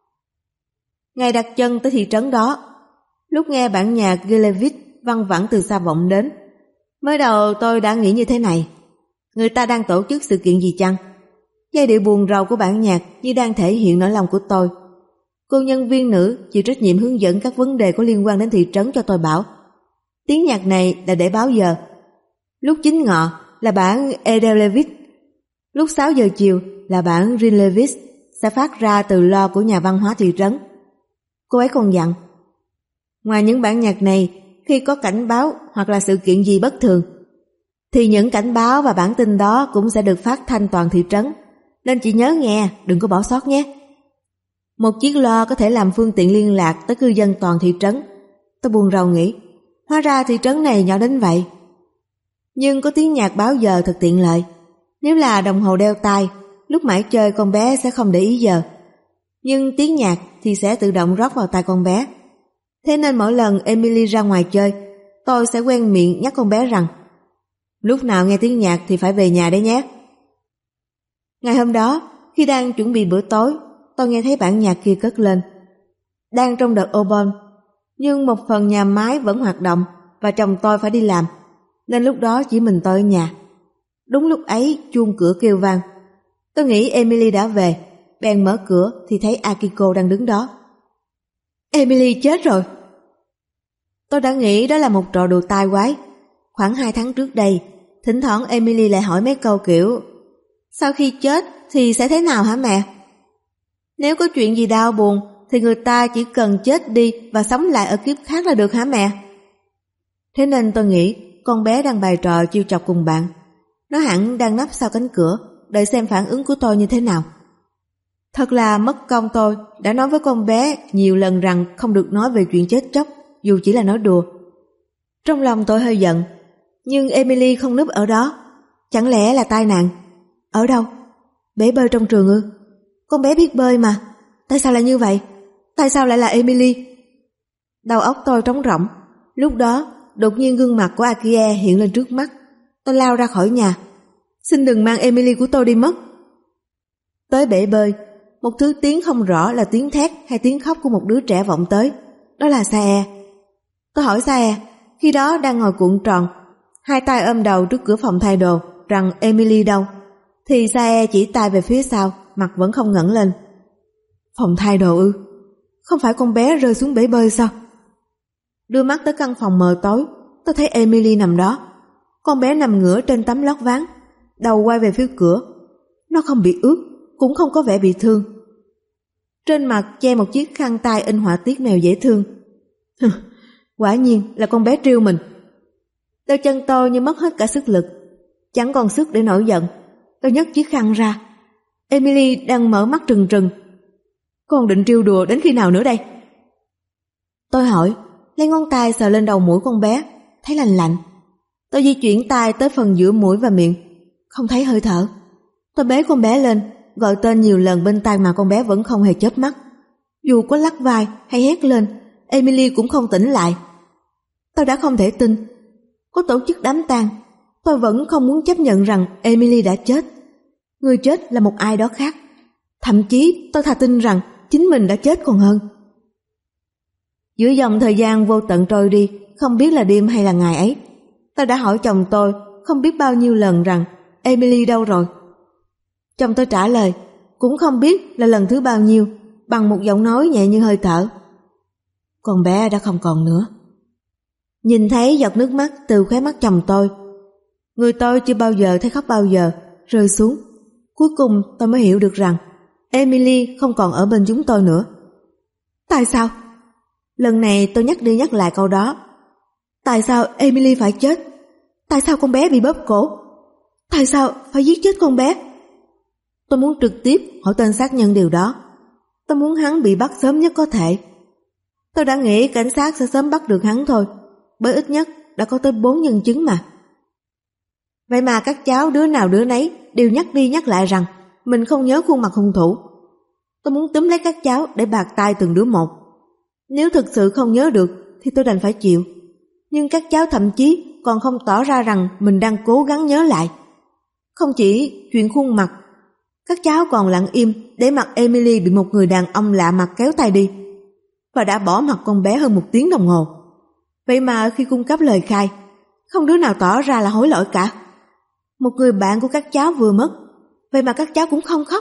Ngày đặt chân tới thị trấn đó, lúc nghe bản nhạc Gilevich văng vẳng từ xa vọng đến, mới đầu tôi đã nghĩ như thế này: người ta đang tổ chức sự kiện gì chăng? Giai điệu buồn rầu của bản nhạc như đang thể hiện nỗi lòng của tôi. Cô nhân viên nữ chịu trách nhiệm hướng dẫn các vấn đề có liên quan đến thị trấn cho tôi bảo tiếng nhạc này là để báo giờ. Lúc 9 ngọ là bản Edelevich, lúc 6 giờ chiều là bản Rinlevich sẽ phát ra từ loa của nhà văn hóa thị trấn. Cô ấy còn dặn, ngoài những bản nhạc này, khi có cảnh báo hoặc là sự kiện gì bất thường, thì những cảnh báo và bản tin đó cũng sẽ được phát thanh toàn thị trấn, nên chị nhớ nghe, đừng có bỏ sót nhé. Một chiếc loa có thể làm phương tiện liên lạc tới cư dân toàn thị trấn. Tôi buồn rầu nghĩ, hóa ra thị trấn này nhỏ đến vậy. Nhưng có tiếng nhạc báo giờ thật tiện lợi. Nếu là đồng hồ đeo tai, lúc mải chơi con bé sẽ không để ý giờ. Nhưng tiếng nhạc thì sẽ tự động rót vào tai con bé. Thế nên mỗi lần Emily ra ngoài chơi, tôi sẽ quen miệng nhắc con bé rằng lúc nào nghe tiếng nhạc thì phải về nhà đấy nhé. Ngày hôm đó, khi đang chuẩn bị bữa tối, tôi nghe thấy bản nhạc kia cất lên. Đang trong đợt Obon, nhưng một phần nhà máy vẫn hoạt động và chồng tôi phải đi làm, nên lúc đó chỉ mình tôi ở nhà. Đúng lúc ấy chuông cửa kêu vang. Tôi nghĩ Emily đã về, bèn mở cửa thì thấy Akiko đang đứng đó. Emily chết rồi. Tôi đã nghĩ đó là một trò đùa tai quái. Khoảng 2 tháng trước đây, thỉnh thoảng Emily lại hỏi mấy câu kiểu sau khi chết thì sẽ thế nào hả mẹ? Nếu có chuyện gì đau buồn thì người ta chỉ cần chết đi và sống lại ở kiếp khác là được hả mẹ? Thế nên tôi nghĩ con bé đang bày trò chiêu chọc cùng bạn. Nó hẳn đang nấp sau cánh cửa, đợi xem phản ứng của tôi như thế nào. Thật là mất công, tôi đã nói với con bé nhiều lần rằng không được nói về chuyện chết chóc, dù chỉ là nói đùa. Trong lòng tôi hơi giận, nhưng Emily không núp ở đó. Chẳng lẽ là tai nạn? Ở đâu? Bể bơi trong trường ư? Con bé biết bơi mà. Tại sao lại như vậy? Tại sao lại là Emily? Đầu óc tôi trống rỗng. Lúc đó, đột nhiên gương mặt của Akie hiện lên trước mắt. Tôi lao ra khỏi nhà. Xin đừng mang Emily của tôi đi mất. Tới bể bơi, một thứ tiếng không rõ là tiếng thét hay tiếng khóc của một đứa trẻ vọng tới. Đó là Sae. Tôi hỏi Sae, khi đó đang ngồi cuộn tròn, hai tay ôm đầu trước cửa phòng thay đồ, rằng Emily đâu, thì Sae chỉ tay về phía sau, mặt vẫn không ngẩng lên. Phòng thay đồ ư? Không phải con bé rơi xuống bể bơi sao? Đưa mắt tới căn phòng mờ tối, tôi thấy Emily nằm đó. Con bé nằm ngửa trên tấm lót ván, đầu quay về phía cửa. Nó không bị ướt, cũng không có vẻ bị thương. Trên mặt che một chiếc khăn tay in họa tiết mèo dễ thương. Quả nhiên là con bé trêu mình. Đôi chân tôi như mất hết cả sức lực, chẳng còn sức để nổi giận. Tôi nhấc chiếc khăn ra. Emily đang mở mắt trừng trừng. Con định trêu đùa đến khi nào nữa đây? Tôi hỏi, lấy ngón tay sờ lên đầu mũi con bé, thấy lạnh lạnh. Tôi di chuyển tay tới phần giữa mũi và miệng, không thấy hơi thở. Tôi bế con bé lên, gọi tên nhiều lần bên tai mà con bé vẫn không hề chớp mắt. Dù có lắc vai hay hét lên, Emily cũng không tỉnh lại. Tôi đã không thể tin. Có tổ chức đám tang, tôi vẫn không muốn chấp nhận rằng Emily đã chết. Người chết là một ai đó khác. Thậm chí tôi thà tin rằng chính mình đã chết còn hơn. Giữa dòng thời gian vô tận trôi đi, không biết là đêm hay là ngày ấy, tôi đã hỏi chồng tôi không biết bao nhiêu lần rằng Emily đâu rồi. Chồng tôi trả lời, cũng không biết là lần thứ bao nhiêu, bằng một giọng nói nhẹ như hơi thở. Con bé đã không còn nữa. Nhìn thấy giọt nước mắt từ khóe mắt chồng tôi, người tôi chưa bao giờ thấy khóc bao giờ, rơi xuống. Cuối cùng tôi mới hiểu được rằng Emily không còn ở bên chúng tôi nữa. Tại sao? Lần này tôi nhắc đi nhắc lại câu đó. Tại sao Emily phải chết? Tại sao con bé bị bóp cổ? Tại sao phải giết chết con bé? Tôi muốn trực tiếp hỏi tên sát nhân điều đó. Tôi muốn hắn bị bắt sớm nhất có thể. Tôi đã nghĩ cảnh sát sẽ sớm bắt được hắn thôi, bởi ít nhất đã có tới 4 nhân chứng mà. Vậy mà các cháu đứa nào đứa nấy đều nhắc đi nhắc lại rằng mình không nhớ khuôn mặt hung thủ. Tôi muốn túm lấy các cháu để bạt tai từng đứa một. Nếu thực sự không nhớ được thì tôi đành phải chịu. Nhưng các cháu thậm chí còn không tỏ ra rằng mình đang cố gắng nhớ lại. Không chỉ chuyện khuôn mặt, các cháu còn lặng im để mặc Emily bị một người đàn ông lạ mặt kéo tay đi, và đã bỏ mặc con bé hơn 1 tiếng đồng hồ. Vậy mà khi cung cấp lời khai, không đứa nào tỏ ra là hối lỗi cả. Một người bạn của các cháu vừa mất, vậy mà các cháu cũng không khóc.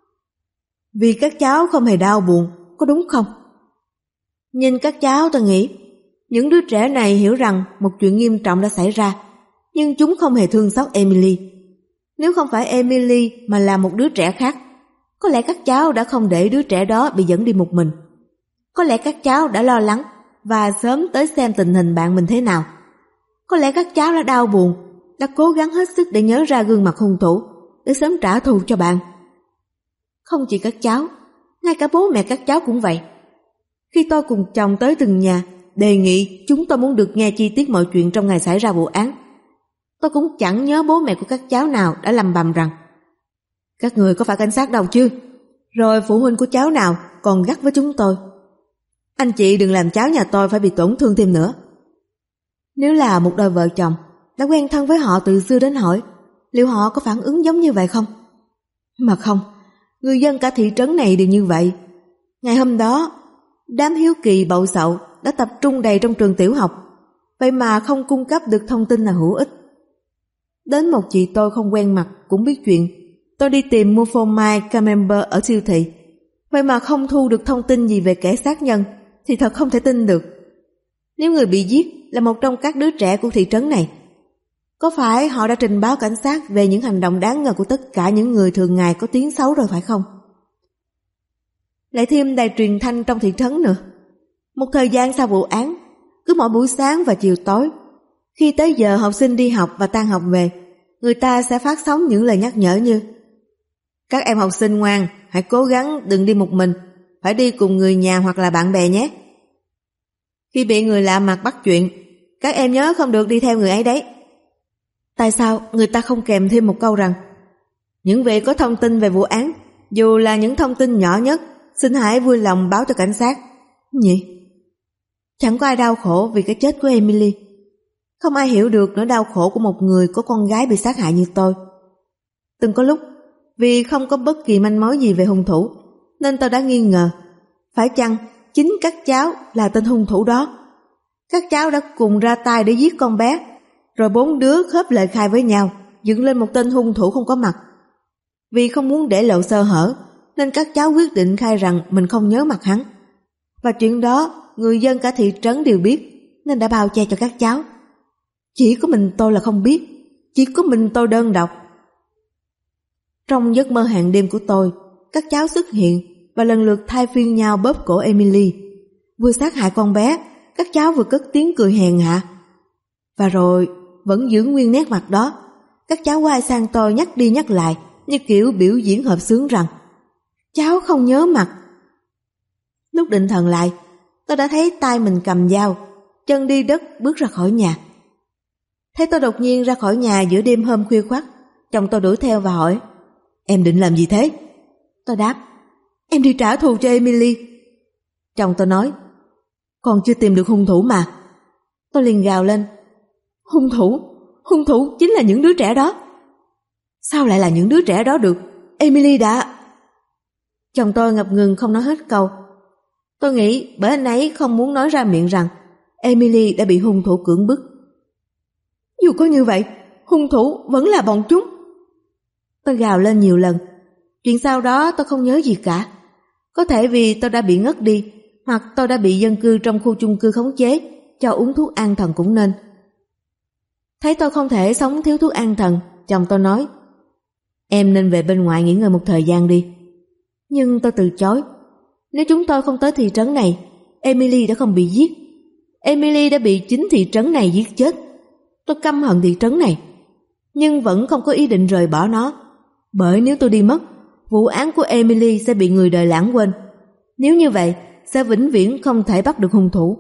Vì các cháu không hề đau buồn, có đúng không? Nhìn các cháu tôi nghĩ, những đứa trẻ này hiểu rằng một chuyện nghiêm trọng đã xảy ra, nhưng chúng không hề thương xót Emily. Nếu không phải Emily mà là một đứa trẻ khác, có lẽ các cháu đã không để đứa trẻ đó bị dẫn đi một mình. Có lẽ các cháu đã lo lắng và sớm tới xem tình hình bạn mình thế nào. Có lẽ các cháu đã đau buồn, đã cố gắng hết sức để nhớ ra gương mặt hung thủ, để sớm trả thù cho bạn. Không chỉ các cháu, ngay cả bố mẹ các cháu cũng vậy. Khi tôi cùng chồng tới từng nhà, đề nghị chúng tôi muốn được nghe chi tiết mọi chuyện trong ngày xảy ra vụ án, tôi cũng chẳng nhớ bố mẹ của các cháu nào đã lầm bầm rằng các người có phải cảnh sát đâu chứ? Rồi phụ huynh của cháu nào còn gắt với chúng tôi, anh chị đừng làm cháu nhà tôi phải bị tổn thương thêm nữa. Nếu là một đôi vợ chồng đã quen thân với họ từ xưa đến hỏi, liệu họ có phản ứng giống như vậy không? Mà không, người dân cả thị trấn này đều như vậy. Ngày hôm đó, đám hiếu kỳ bậu xậu đã tập trung đầy trong trường tiểu học, vậy mà không cung cấp được thông tin nào hữu ích. Đến một chị tôi không quen mặt cũng biết chuyện. Tôi đi tìm mua phô mai Camembert ở siêu thị, vậy mà không thu được thông tin gì về kẻ sát nhân, thì thật không thể tin được. Nếu người bị giết là một trong các đứa trẻ của thị trấn này, có phải họ đã trình báo cảnh sát về những hành động đáng ngờ của tất cả những người thường ngày có tiếng xấu rồi phải không? Lại thêm đài truyền thanh trong thị trấn nữa. Một thời gian sau vụ án, cứ mỗi buổi sáng và chiều tối, Khi tới giờ học sinh đi học và tan học về, người ta sẽ phát sóng những lời nhắc nhở như: các em học sinh ngoan, hãy cố gắng đừng đi một mình, phải đi cùng người nhà hoặc là bạn bè nhé. Khi bị người lạ mặt bắt chuyện, các em nhớ không được đi theo người ấy đấy. Tại sao người ta không kèm thêm một câu rằng: những vị có thông tin về vụ án, dù là những thông tin nhỏ nhất, xin hãy vui lòng báo cho cảnh sát nhỉ? Chẳng có ai đau khổ vì cái chết của Emily. Không ai hiểu được nỗi đau khổ của một người có con gái bị sát hại như tôi. Từng có lúc, vì không có bất kỳ manh mối gì về hung thủ, nên tôi đã nghi ngờ, phải chăng chính các cháu là tên hung thủ đó? Các cháu đã cùng ra tay để giết con bé, rồi 4 đứa khớp lời khai với nhau, dựng lên một tên hung thủ không có mặt. Vì không muốn để lộ sơ hở, nên các cháu quyết định khai rằng mình không nhớ mặt hắn. Và chuyện đó người dân cả thị trấn đều biết, nên đã bao che cho các cháu. Chỉ có mình tôi là không biết, chỉ có mình tôi đơn độc. Trong giấc mơ hàng đêm của tôi, các cháu xuất hiện và lần lượt thay phiên nhau bóp cổ Emily. Vừa sát hại con bé, các cháu vừa cất tiếng cười hèn hạ. Và rồi vẫn giữ nguyên nét mặt đó, các cháu quay sang tôi nhắc đi nhắc lại, như kiểu biểu diễn hợp xướng rằng cháu không nhớ mặt. Lúc định thần lại, tôi đã thấy tay mình cầm dao, chân đi đất bước ra khỏi nhà. Thấy tôi đột nhiên ra khỏi nhà giữa đêm hôm khuya khoắt, chồng tôi đuổi theo và hỏi: em định làm gì thế? Tôi đáp: em đi trả thù cho Emily. Chồng tôi nói: còn chưa tìm được hung thủ mà. Tôi liền gào lên: hung thủ chính là những đứa trẻ đó. Sao lại là những đứa trẻ đó được? Emily đã... Chồng tôi ngập ngừng không nói hết câu. Tôi nghĩ bởi anh ấy không muốn nói ra miệng rằng Emily đã bị hung thủ cưỡng bức. Dù có như vậy, hung thủ vẫn là bọn chúng. Tôi gào lên nhiều lần. Chuyện sau đó tôi không nhớ gì cả. Có thể vì tôi đã bị ngất đi, hoặc tôi đã bị dân cư trong khu chung cư khống chế, cho uống thuốc an thần cũng nên. Thấy tôi không thể sống thiếu thuốc an thần, chồng tôi nói: em nên về bên ngoài nghỉ ngơi một thời gian đi. Nhưng tôi từ chối. Nếu chúng tôi không tới thị trấn này, Emily đã không bị giết. Emily đã bị chính thị trấn này giết chết. Tôi căm hận thị trấn này, nhưng vẫn không có ý định rời bỏ nó. Bởi nếu tôi đi mất, vụ án của Emily sẽ bị người đời lãng quên. Nếu như vậy, sẽ vĩnh viễn không thể bắt được hung thủ.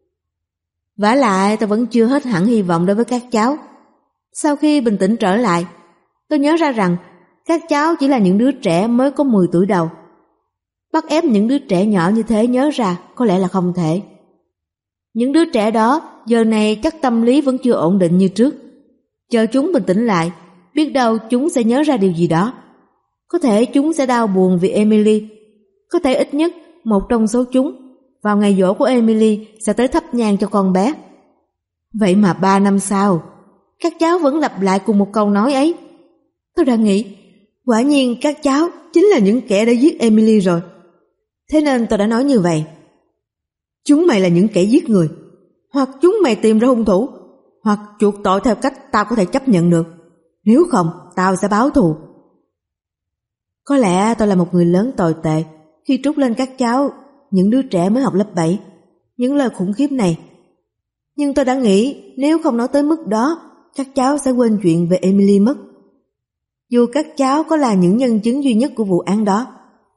Vả lại tôi vẫn chưa hết hẳn hy vọng đối với các cháu. Sau khi bình tĩnh trở lại, tôi nhớ ra rằng các cháu chỉ là những đứa trẻ mới có 10 tuổi đầu. Bắt ép những đứa trẻ nhỏ như thế nhớ ra có lẽ là không thể. Những đứa trẻ đó giờ này chắc tâm lý vẫn chưa ổn định như trước. Chờ chúng bình tĩnh lại, biết đâu chúng sẽ nhớ ra điều gì đó. Có thể chúng sẽ đau buồn vì Emily. Có thể ít nhất một trong số chúng vào ngày giỗ của Emily sẽ tới thắp nhang cho con bé. Vậy mà 3 năm sau, các cháu vẫn lặp lại cùng một câu nói ấy. Tôi đã nghĩ, quả nhiên các cháu chính là những kẻ đã giết Emily rồi. Thế nên tôi đã nói như vậy. Chúng mày là những kẻ giết người. Hoặc chúng mày tìm ra hung thủ, hoặc chuộc tội theo cách tao có thể chấp nhận được. Nếu không, tao sẽ báo thù. Có lẽ tôi là một người lớn tồi tệ khi trút lên các cháu, những đứa trẻ mới học lớp 7, những lời khủng khiếp này. Nhưng tôi đã nghĩ nếu không nói tới mức đó, các cháu sẽ quên chuyện về Emily mất. Dù các cháu có là những nhân chứng duy nhất của vụ án đó.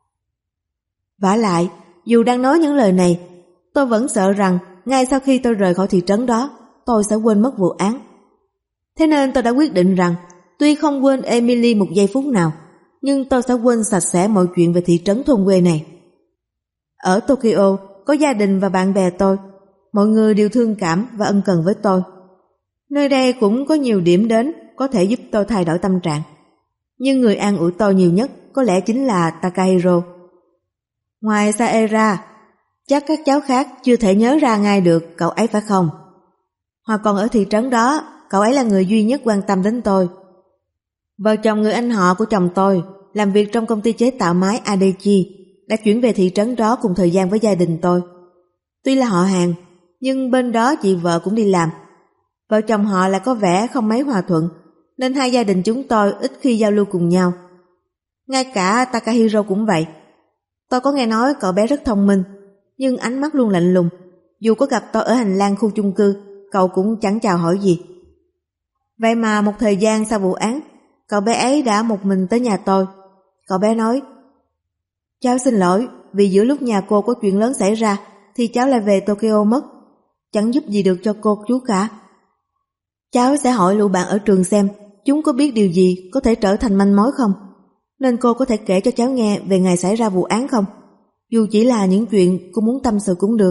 Vả lại, dù đang nói những lời này, tôi vẫn sợ rằng ngay sau khi tôi rời khỏi thị trấn đó, tôi sẽ quên mất vụ án. Thế nên tôi đã quyết định rằng tuy không quên Emily một giây phút nào, nhưng tôi sẽ quên sạch sẽ mọi chuyện về thị trấn thôn quê này. Ở Tokyo có gia đình và bạn bè tôi, mọi người đều thương cảm và ân cần với tôi. Nơi đây cũng có nhiều điểm đến có thể giúp tôi thay đổi tâm trạng. Nhưng người an ủi tôi nhiều nhất có lẽ chính là Takahiro. Ngoài Sae ra, chắc các cháu khác chưa thể nhớ ra ngay được cậu ấy phải không? Hoặc còn ở thị trấn đó, cậu ấy là người duy nhất quan tâm đến tôi. Vợ chồng người anh họ của chồng tôi làm việc trong công ty chế tạo máy Adechi đã chuyển về thị trấn đó cùng thời gian với gia đình tôi. Tuy là họ hàng, nhưng bên đó chị vợ cũng đi làm. Vợ chồng họ lại có vẻ không mấy hòa thuận, nên hai gia đình chúng tôi ít khi giao lưu cùng nhau. Ngay cả Takahiro cũng vậy. Tôi có nghe nói cậu bé rất thông minh, nhưng ánh mắt luôn lạnh lùng. Dù có gặp tôi ở hành lang khu chung cư, cậu cũng chẳng chào hỏi gì. Vậy mà một thời gian sau vụ án, cậu bé ấy đã một mình tới nhà tôi. Cậu bé nói: cháu xin lỗi vì giữa lúc nhà cô có chuyện lớn xảy ra thì cháu lại về Tokyo mất, chẳng giúp gì được cho cô chú cả. Cháu sẽ hỏi lũ bạn ở trường xem chúng có biết điều gì có thể trở thành manh mối không, nên cô có thể kể cho cháu nghe về ngày xảy ra vụ án không? Dù chỉ là những chuyện cô muốn tâm sự cũng được.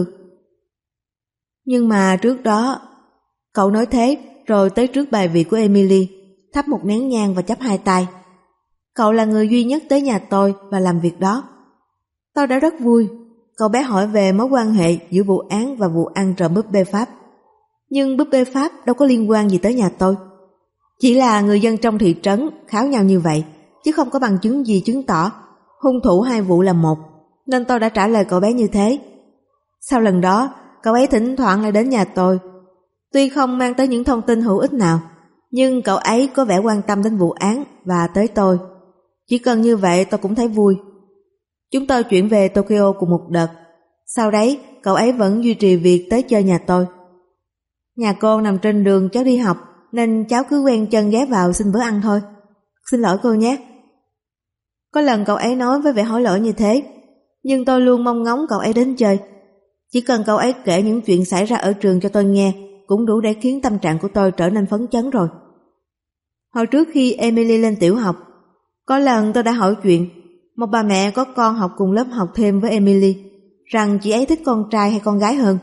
Nhưng mà trước đó... Cậu nói thế rồi tới trước bài vị của Emily, thắp một nén nhang và chắp hai tay. Cậu là người duy nhất tới nhà tôi và làm việc đó. Tôi đã rất vui. Cậu bé hỏi về mối quan hệ giữa vụ án và vụ ăn trộm búp bê Pháp. Nhưng búp bê Pháp đâu có liên quan gì tới nhà tôi. Chỉ là người dân trong thị trấn kháo nhau như vậy, chứ không có bằng chứng gì chứng tỏ hung thủ hai vụ là một, nên tôi đã trả lời cậu bé như thế. Sau lần đó, cậu ấy thỉnh thoảng lại đến nhà tôi. Tuy không mang tới những thông tin hữu ích nào, nhưng cậu ấy có vẻ quan tâm đến vụ án và tới tôi. Chỉ cần như vậy tôi cũng thấy vui. Chúng tôi chuyển về Tokyo cùng một đợt. Sau đấy, cậu ấy vẫn duy trì việc tới chơi nhà tôi. Nhà cô nằm trên đường cháu đi học, nên cháu cứ quen chân ghé vào xin bữa ăn thôi. Xin lỗi cô nhé. Có lần cậu ấy nói với vẻ hối lỗi như thế, nhưng tôi luôn mong ngóng cậu ấy đến chơi. Chỉ cần cậu ấy kể những chuyện xảy ra ở trường cho tôi nghe cũng đủ để khiến tâm trạng của tôi trở nên phấn chấn rồi. Hồi trước khi Emily lên tiểu học, có lần tôi đã hỏi chuyện một bà mẹ có con học cùng lớp học thêm với Emily rằng chị ấy thích con trai hay con gái hơn.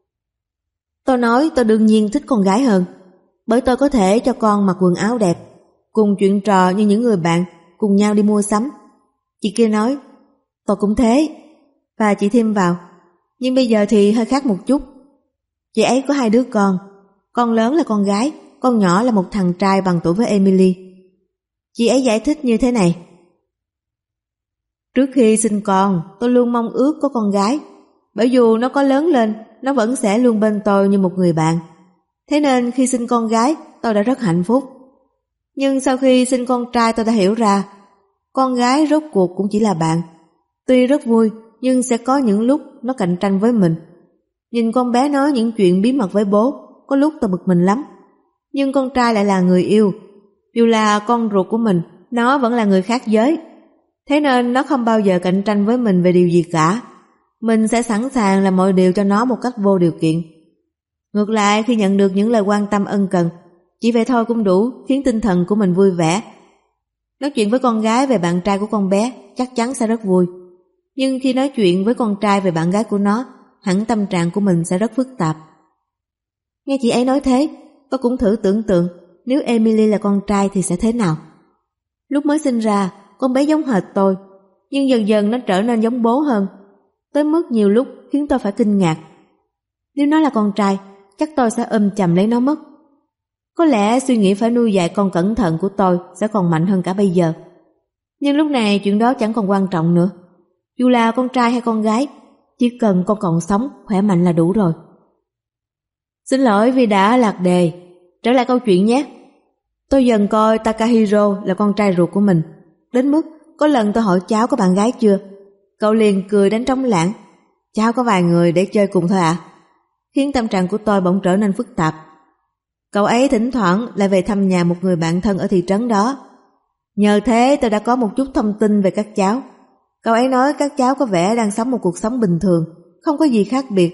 Tôi nói tôi đương nhiên thích con gái hơn, bởi tôi có thể cho con mặc quần áo đẹp, cùng chuyện trò như những người bạn, cùng nhau đi mua sắm. Chị kia nói: tôi cũng thế. Và chị thêm vào: nhưng bây giờ thì hơi khác một chút. Chị ấy có 2 đứa con lớn là con gái, con nhỏ là một thằng trai bằng tuổi với Emily. Chị ấy giải thích như thế này: trước khi sinh con, tôi luôn mong ước có con gái, bởi dù nó có lớn lên, nó vẫn sẽ luôn bên tôi như một người bạn. Thế nên khi sinh con gái, tôi đã rất hạnh phúc. Nhưng sau khi sinh con trai tôi đã hiểu ra, con gái rốt cuộc cũng chỉ là bạn. Tuy rất vui, nhưng sẽ có những lúc nó cạnh tranh với mình. Nhìn con bé nói những chuyện bí mật với bố, có lúc tôi bực mình lắm. Nhưng con trai lại là người yêu. Dù là con ruột của mình, nó vẫn là người khác giới. Thế nên nó không bao giờ cạnh tranh với mình về điều gì cả. Mình sẽ sẵn sàng làm mọi điều cho nó một cách vô điều kiện. Ngược lại, khi nhận được những lời quan tâm ân cần, chỉ vậy thôi cũng đủ khiến tinh thần của mình vui vẻ. Nói chuyện với con gái về bạn trai của con bé chắc chắn sẽ rất vui. Nhưng khi nói chuyện với con trai về bạn gái của nó, hẳn tâm trạng của mình sẽ rất phức tạp. Nghe chị ấy nói thế, tôi cũng thử tưởng tượng nếu Emily là con trai thì sẽ thế nào. Lúc mới sinh ra, con bé giống hệt tôi, nhưng dần dần nó trở nên giống bố hơn, tới mức nhiều lúc khiến tôi phải kinh ngạc. Nếu nó là con trai, chắc tôi sẽ ôm chầm lấy nó mất. Có lẽ suy nghĩ phải nuôi dạy con cẩn thận của tôi sẽ còn mạnh hơn cả bây giờ. Nhưng lúc này chuyện đó chẳng còn quan trọng nữa. Dù là con trai hay con gái, chỉ cần con còn sống, khỏe mạnh là đủ rồi. Xin lỗi vì đã lạc đề. Trở lại câu chuyện nhé. Tôi dần coi Takahiro là con trai ruột của mình, đến mức có lần tôi hỏi cháu có bạn gái chưa, cậu liền cười đánh trống lảng: cháu có vài người để chơi cùng thôi ạ. Khiến tâm trạng của tôi bỗng trở nên phức tạp. Cậu ấy thỉnh thoảng lại về thăm nhà một người bạn thân ở thị trấn đó. Nhờ thế tôi đã có một chút thông tin về các cháu. Cậu ấy nói các cháu có vẻ đang sống một cuộc sống bình thường, không có gì khác biệt.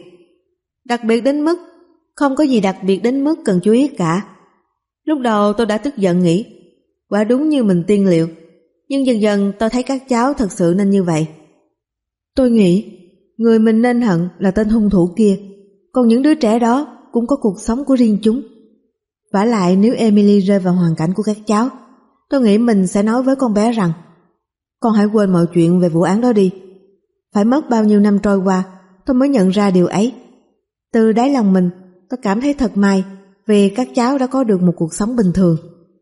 Không có gì đặc biệt đến mức cần chú ý cả. Lúc đầu tôi đã tức giận nghĩ, quả đúng như mình tiên liệu. Nhưng dần dần tôi thấy các cháu thật sự nên như vậy. Tôi nghĩ, người mình nên hận là tên hung thủ kia, còn những đứa trẻ đó cũng có cuộc sống của riêng chúng. Vả lại nếu Emily rơi vào hoàn cảnh của các cháu, tôi nghĩ mình sẽ nói với con bé rằng: con hãy quên mọi chuyện về vụ án đó đi. Phải mất bao nhiêu năm trôi qua tôi mới nhận ra điều ấy. Từ đáy lòng mình, tôi cảm thấy thật may vì các cháu đã có được một cuộc sống bình thường.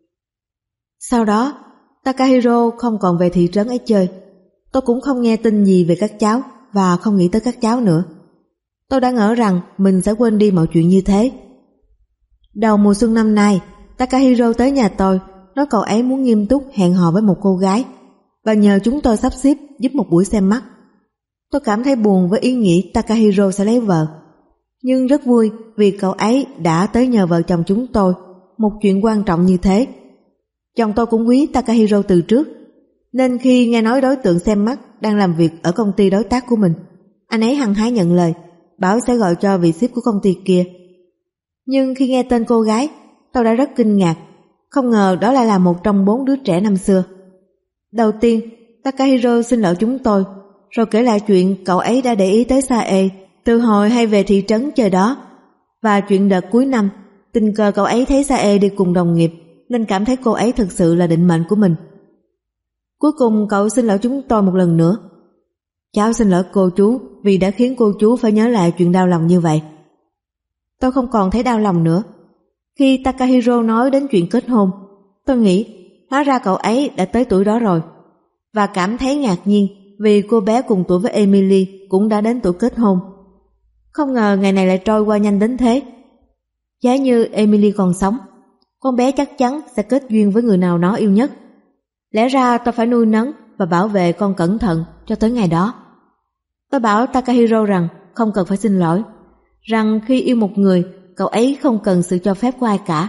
Sau đó, Takahiro không còn về thị trấn ấy chơi. Tôi cũng không nghe tin gì về các cháu và không nghĩ tới các cháu nữa. Tôi đã ngỡ rằng mình sẽ quên đi mọi chuyện như thế. Đầu mùa xuân năm nay, Takahiro tới nhà tôi, nói cậu ấy muốn nghiêm túc hẹn hò với một cô gái và nhờ chúng tôi sắp xếp giúp một buổi xem mắt. Tôi cảm thấy buồn với ý nghĩ Takahiro sẽ lấy vợ. nhưng rất vui vì cậu ấy đã tới nhờ vợ chồng chúng tôi một chuyện quan trọng như thế. Chồng tôi cũng quý Takahiro từ trước, nên khi nghe nói đối tượng xem mắt đang làm việc ở công ty đối tác của mình, anh ấy hăng hái nhận lời, bảo sẽ gọi cho vị sếp của công ty kia. Nhưng khi nghe tên cô gái, tôi đã rất kinh ngạc, không ngờ đó lại là một trong 4 đứa trẻ năm xưa. Đầu tiên, Takahiro xin lỗi chúng tôi, rồi kể lại chuyện cậu ấy đã để ý tới Sae từ hồi hay về thị trấn chơi đó, và chuyện đợt cuối năm tình cờ cậu ấy thấy Sae đi cùng đồng nghiệp nên cảm thấy cô ấy thực sự là định mệnh của mình. Cuối cùng cậu xin lỗi chúng tôi một lần nữa. Cháu xin lỗi cô chú vì đã khiến cô chú phải nhớ lại chuyện đau lòng như vậy. Tôi không còn thấy đau lòng nữa. Khi Takahiro nói đến chuyện kết hôn, tôi nghĩ hóa ra cậu ấy đã tới tuổi đó rồi, và cảm thấy ngạc nhiên vì cô bé cùng tuổi với Emily cũng đã đến tuổi kết hôn. Không ngờ ngày này lại trôi qua nhanh đến thế. Giá như Emily còn sống, con bé chắc chắn sẽ kết duyên với người nào nó yêu nhất. Lẽ ra tôi phải nuôi nấng và bảo vệ con cẩn thận cho tới ngày đó. Tôi bảo Takahiro rằng không cần phải xin lỗi, rằng khi yêu một người, cậu ấy không cần sự cho phép của ai cả.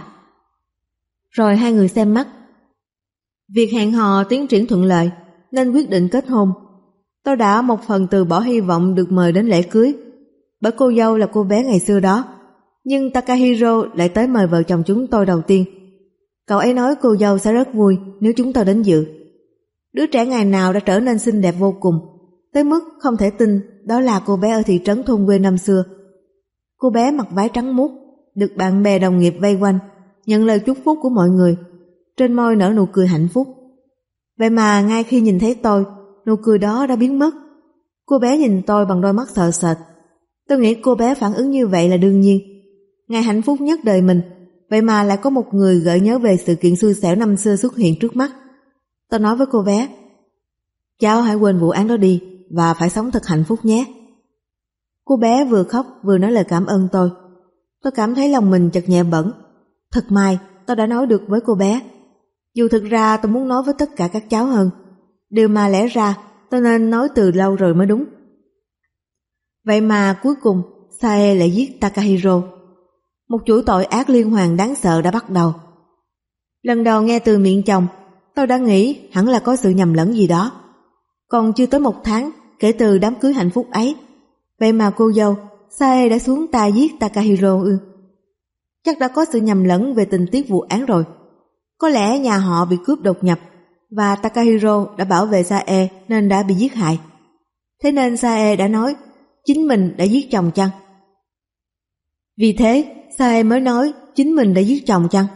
Rồi hai người xem mắt. Việc hẹn hò tiến triển thuận lợi nên quyết định kết hôn. Tôi đã một phần từ bỏ hy vọng được mời đến lễ cưới, bởi cô dâu là cô bé ngày xưa đó. Nhưng Takahiro lại tới mời vợ chồng chúng tôi đầu tiên. Cậu ấy nói cô dâu sẽ rất vui nếu chúng tôi đến dự. Đứa trẻ ngày nào đã trở nên xinh đẹp vô cùng, tới mức không thể tin đó là cô bé ở thị trấn thôn quê năm xưa. Cô bé mặc váy trắng muốt, được bạn bè đồng nghiệp vây quanh, nhận lời chúc phúc của mọi người, trên môi nở nụ cười hạnh phúc. Vậy mà ngay khi nhìn thấy tôi, nụ cười đó đã biến mất. Cô bé nhìn tôi bằng đôi mắt sợ sệt. Tôi nghĩ cô bé phản ứng như vậy là đương nhiên. Ngày hạnh phúc nhất đời mình, vậy mà lại có một người gợi nhớ về sự kiện xui xẻo năm xưa xuất hiện trước mắt. Tôi nói với cô bé, cháu hãy quên vụ án đó đi và phải sống thật hạnh phúc nhé. Cô bé vừa khóc vừa nói lời cảm ơn tôi. Tôi cảm thấy lòng mình chợt nhẹ bẫng. Thật may tôi đã nói được với cô bé. Dù thực ra tôi muốn nói với tất cả các cháu hơn, điều mà lẽ ra tôi nên nói từ lâu rồi mới đúng. Vậy mà cuối cùng Sae lại giết Takahiro. Một chuỗi tội ác liên hoàn đáng sợ đã bắt đầu. Lần đầu nghe từ miệng chồng, tôi đã nghĩ hẳn là có sự nhầm lẫn gì đó. Còn chưa tới 1 tháng kể từ đám cưới hạnh phúc ấy, vậy mà cô dâu Sae đã xuống tay giết Takahiro ư? Chắc đã có sự nhầm lẫn về tình tiết vụ án rồi. Có lẽ nhà họ bị cướp đột nhập và Takahiro đã bảo vệ Sae nên đã bị giết hại. Thế nên Sae đã nói chính mình đã giết chồng chăng? Vì thế Sae mới nói chính mình đã giết chồng chăng?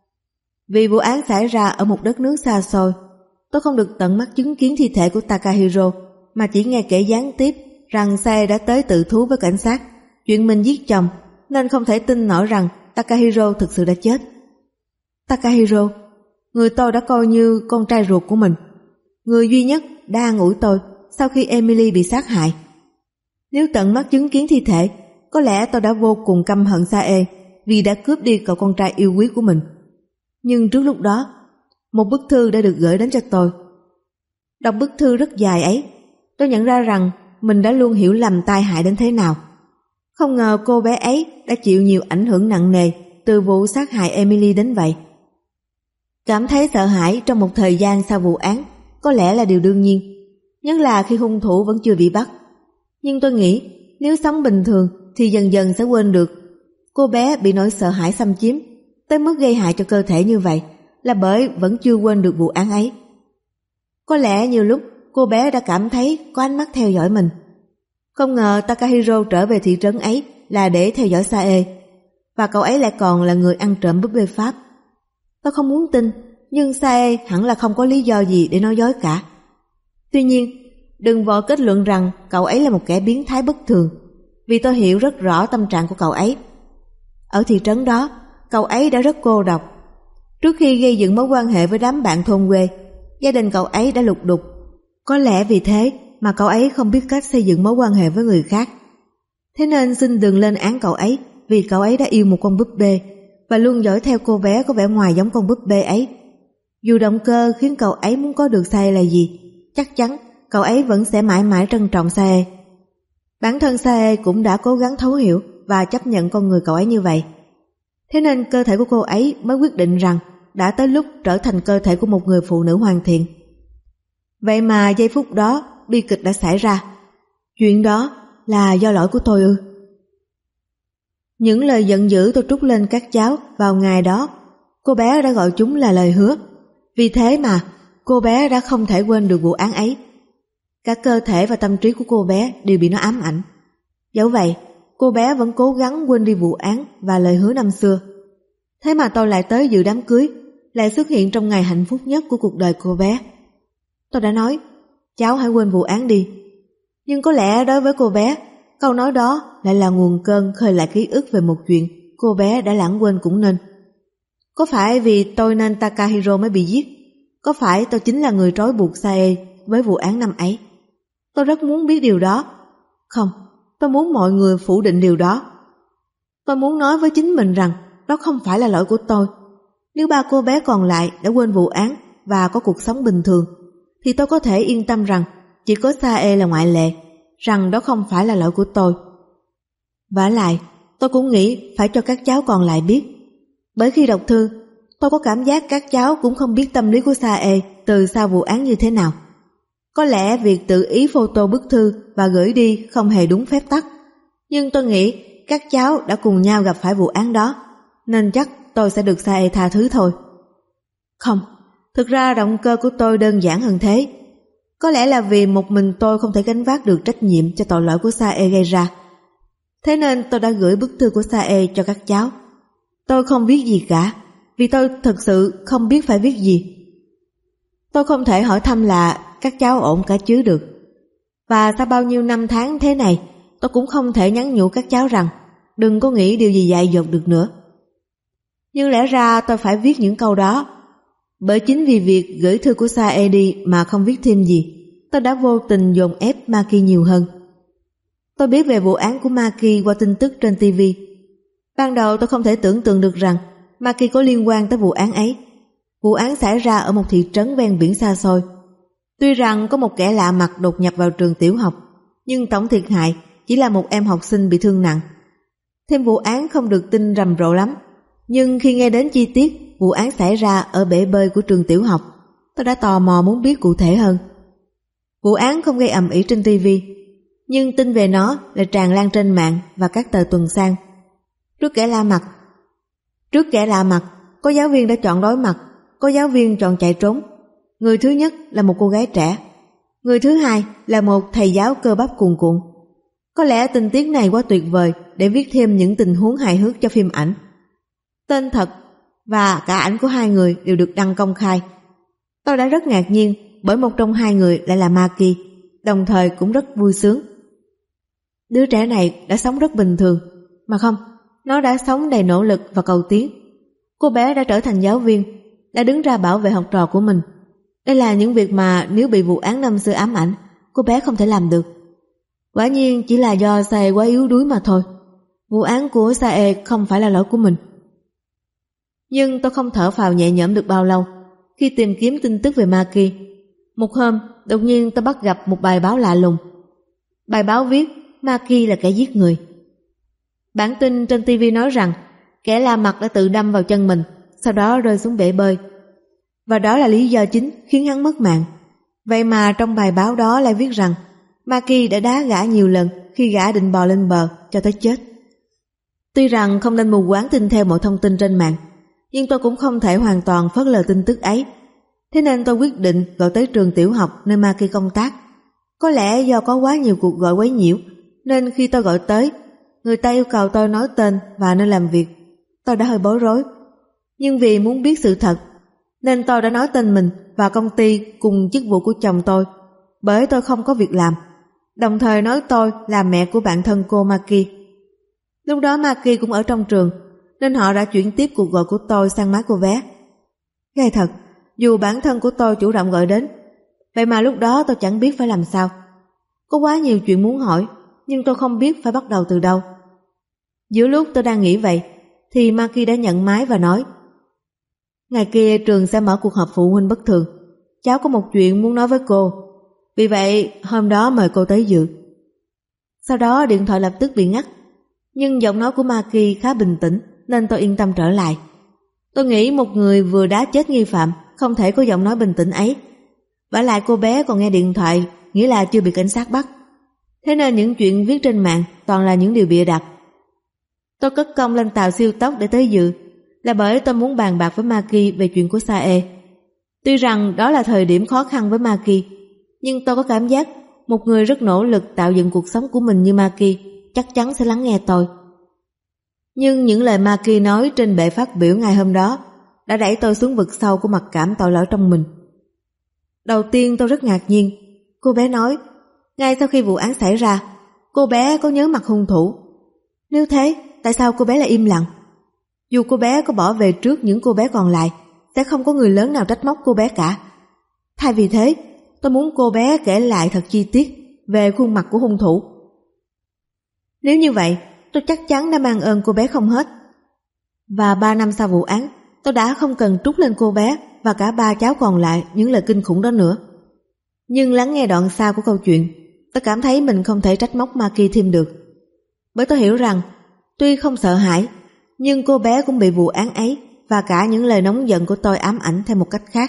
Vì vụ án xảy ra ở một đất nước xa xôi, tôi không được tận mắt chứng kiến thi thể của Takahiro, mà chỉ nghe kể gián tiếp rằng Sae đã tới tự thú với cảnh sát chuyện mình giết chồng, nên không thể tin nổi rằng Takahiro thực sự đã chết. Takahiro, người tôi đã coi như con trai ruột của mình, người duy nhất đã an ủi tôi sau khi Emily bị sát hại. Nếu tận mắt chứng kiến thi thể, có lẽ tôi đã vô cùng căm hận Sae vì đã cướp đi cậu con trai yêu quý của mình. Nhưng trước lúc đó, một bức thư đã được gửi đến cho tôi. Đọc bức thư rất dài ấy, tôi nhận ra rằng mình đã luôn hiểu lầm tai hại đến thế nào. Không ngờ cô bé ấy đã chịu nhiều ảnh hưởng nặng nề từ vụ sát hại Emily đến vậy. Cảm thấy sợ hãi trong một thời gian sau vụ án có lẽ là điều đương nhiên, nhất là khi hung thủ vẫn chưa bị bắt. Nhưng tôi nghĩ nếu sống bình thường thì dần dần sẽ quên được. Cô bé bị nỗi sợ hãi xâm chiếm tới mức gây hại cho cơ thể như vậy là bởi vẫn chưa quên được vụ án ấy. Có lẽ nhiều lúc cô bé đã cảm thấy có ánh mắt theo dõi mình. Không ngờ Takahiro trở về thị trấn ấy là để theo dõi Sae, và cậu ấy lại còn là người ăn trộm búp bê Pháp. Tôi không muốn tin, nhưng Sae hẳn là không có lý do gì để nói dối cả. Tuy nhiên, đừng vội kết luận rằng cậu ấy là một kẻ biến thái bất thường, vì tôi hiểu rất rõ tâm trạng của cậu ấy. Ở thị trấn đó, cậu ấy đã rất cô độc. Trước khi gây dựng mối quan hệ với đám bạn thôn quê, gia đình cậu ấy đã lục đục. Có lẽ vì thế mà cậu ấy không biết cách xây dựng mối quan hệ với người khác. Thế nên xin đừng lên án cậu ấy, vì cậu ấy đã yêu một con búp bê và luôn dõi theo cô bé có vẻ ngoài giống con búp bê ấy. Dù động cơ khiến cậu ấy muốn có được Sae là gì, chắc chắn cậu ấy vẫn sẽ mãi mãi trân trọng Sae. Bản thân Sae cũng đã cố gắng thấu hiểu và chấp nhận con người cậu ấy như vậy. Thế nên cơ thể của cô ấy mới quyết định rằng đã tới lúc trở thành cơ thể của một người phụ nữ hoàn thiện. Vậy mà giây phút đó bi kịch đã xảy ra. Chuyện đó là do lỗi của tôi ư? Những lời giận dữ tôi trút lên các cháu vào ngày đó, cô bé đã gọi chúng là lời hứa. Vì thế mà cô bé đã không thể quên được vụ án ấy. Cả cơ thể và tâm trí của cô bé đều bị nó ám ảnh. Dẫu vậy, cô bé vẫn cố gắng quên đi vụ án và lời hứa năm xưa. Thế mà tôi lại tới dự đám cưới, lại xuất hiện trong ngày hạnh phúc nhất của cuộc đời cô bé. Tôi đã nói, cháu hãy quên vụ án đi. Nhưng có lẽ đối với cô bé, câu nói đó lại là nguồn cơn khơi lại ký ức về một chuyện cô bé đã lãng quên cũng nên. Có phải vì tôi nên Takahiro mới bị giết? Có phải tôi chính là người trói buộc Sae với vụ án năm ấy? Tôi rất muốn biết điều đó. Không, tôi muốn mọi người phủ định điều đó. Tôi muốn nói với chính mình rằng đó không phải là lỗi của tôi. Nếu ba cô bé còn lại đã quên vụ án và có cuộc sống bình thường, thì tôi có thể yên tâm rằng chỉ có Sae là ngoại lệ, rằng đó không phải là lỗi của tôi. Vả lại, tôi cũng nghĩ phải cho các cháu còn lại biết. Bởi khi đọc thư, tôi có cảm giác các cháu cũng không biết tâm lý của Sae từ sau vụ án như thế nào. Có lẽ việc tự ý photo bức thư và gửi đi không hề đúng phép tắc, nhưng tôi nghĩ các cháu đã cùng nhau gặp phải vụ án đó, nên chắc tôi sẽ được Sae tha thứ thôi. Không, thực ra động cơ của tôi đơn giản hơn thế. Có lẽ là vì một mình tôi không thể gánh vác được trách nhiệm cho tội lỗi của Sae gây ra. Thế nên tôi đã gửi bức thư của Sae cho các cháu. Tôi không viết gì cả, vì tôi thực sự không biết phải viết gì. Tôi không thể hỏi thăm là các cháu ổn cả chứ được. Và sau bao nhiêu năm tháng thế này, tôi cũng không thể nhắn nhủ các cháu rằng đừng có nghĩ điều gì dại dột được nữa. Nhưng lẽ ra tôi phải viết những câu đó. Bởi chính vì việc gửi thư của Sae đi mà không viết thêm gì, tôi đã vô tình dồn ép Maki nhiều hơn. Tôi biết về vụ án của Maki qua tin tức trên TV. Ban đầu tôi không thể tưởng tượng được rằng Maki có liên quan tới vụ án ấy. Vụ án xảy ra ở một thị trấn ven biển xa xôi. Tuy rằng có một kẻ lạ mặt đột nhập vào trường tiểu học, nhưng tổng thiệt hại chỉ là một em học sinh bị thương nặng. Thêm vụ án không được tin rầm rộ lắm, nhưng khi nghe đến chi tiết vụ án xảy ra ở bể bơi của trường tiểu học, tôi đã tò mò muốn biết cụ thể hơn. Vụ án không gây ầm ĩ trên TV, nhưng tin về nó lại tràn lan trên mạng và các tờ tuần san. Trước kẻ lạ mặt, có giáo viên đã chọn đối mặt, có giáo viên chọn chạy trốn. Người thứ nhất là một cô gái trẻ, người thứ hai là một thầy giáo cơ bắp cuồn cuộn. Có lẽ tình tiết này quá tuyệt vời để viết thêm những tình huống hài hước cho phim ảnh. Tên thật và cả ảnh của hai người đều được đăng công khai. Tôi đã rất ngạc nhiên bởi một trong hai người lại là Maki, đồng thời cũng rất vui sướng. Đứa trẻ này đã sống rất bình thường, mà không, nó đã sống đầy nỗ lực và cầu tiến. Cô bé đã trở thành giáo viên, đã đứng ra bảo vệ học trò của mình. Đây là những việc mà nếu bị vụ án năm xưa ám ảnh, cô bé không thể làm được. Quả nhiên chỉ là do Sae quá yếu đuối mà thôi. Vụ án của Sae không phải là lỗi của mình. Nhưng tôi không thở phào nhẹ nhõm được bao lâu khi tìm kiếm tin tức về Maki. Một hôm, đột nhiên tôi bắt gặp một bài báo lạ lùng. Bài báo viết Maki là kẻ giết người. Bản tin trên TV nói rằng kẻ lạ mặt đã tự đâm vào chân mình, sau đó rơi xuống bể bơi. Và đó là lý do chính khiến hắn mất mạng. Vậy mà trong bài báo đó lại viết rằng Maki đã đá gã nhiều lần khi gã định bò lên bờ cho tới chết. Tuy rằng không nên mù quáng tin theo mọi thông tin trên mạng, nhưng tôi cũng không thể hoàn toàn phớt lờ tin tức ấy. Thế nên tôi quyết định gọi tới trường tiểu học nơi Maki công tác. Có lẽ do có quá nhiều cuộc gọi quấy nhiễu, nên khi tôi gọi tới, người ta yêu cầu tôi nói tên và nơi làm việc. Tôi đã hơi bối rối. Nhưng vì muốn biết sự thật, nên tôi đã nói tên mình và công ty cùng chức vụ của chồng tôi, bởi tôi không có việc làm. Đồng thời nói tôi là mẹ của bạn thân cô Maki. Lúc đó Maki cũng ở trong trường, nên họ đã chuyển tiếp cuộc gọi của tôi sang má cô bé. Ghê thật, dù bản thân của tôi chủ động gọi đến, vậy mà lúc đó tôi chẳng biết phải làm sao. Có quá nhiều chuyện muốn hỏi, nhưng tôi không biết phải bắt đầu từ đâu. Giữa lúc tôi đang nghĩ vậy, thì Maki đã nhận máy và nói: ngày kia trường sẽ mở cuộc họp phụ huynh bất thường. Cháu có một chuyện muốn nói với cô, vì vậy hôm đó mời cô tới dự. Sau đó điện thoại lập tức bị ngắt. Nhưng giọng nói của Maki khá bình tĩnh nên tôi yên tâm trở lại. Tôi nghĩ một người vừa đá chết nghi phạm không thể có giọng nói bình tĩnh ấy. Vả lại cô bé còn nghe điện thoại, nghĩa là chưa bị cảnh sát bắt. Thế nên những chuyện viết trên mạng toàn là những điều bịa đặt. Tôi cất công lên tàu siêu tốc để tới dự, là bởi tôi muốn bàn bạc với Maki về chuyện của Sae. Tuy rằng đó là thời điểm khó khăn với Maki, nhưng tôi có cảm giác một người rất nỗ lực tạo dựng cuộc sống của mình như Maki chắc chắn sẽ lắng nghe tôi. Nhưng những lời Maki nói trên bệ phát biểu ngày hôm đó đã đẩy tôi xuống vực sâu của mặc cảm tội lỗi trong mình. Đầu tiên tôi rất ngạc nhiên. Cô bé nói, ngay sau khi vụ án xảy ra, cô bé có nhớ mặt hung thủ. Nếu thế, tại sao cô bé lại im lặng? Dù cô bé có bỏ về trước những cô bé còn lại, sẽ không có người lớn nào trách móc cô bé cả. Thay vì thế, tôi muốn cô bé kể lại thật chi tiết về khuôn mặt của hung thủ. Nếu như vậy, tôi chắc chắn đã mang ơn cô bé không hết. Và 3 năm sau vụ án, tôi đã không cần trút lên cô bé và cả 3 cháu còn lại những lời kinh khủng đó nữa. Nhưng lắng nghe đoạn sau của câu chuyện, tôi cảm thấy mình không thể trách móc Maki thêm được. Bởi tôi hiểu rằng, tuy không sợ hãi, nhưng cô bé cũng bị vụ án ấy và cả những lời nóng giận của tôi ám ảnh theo một cách khác.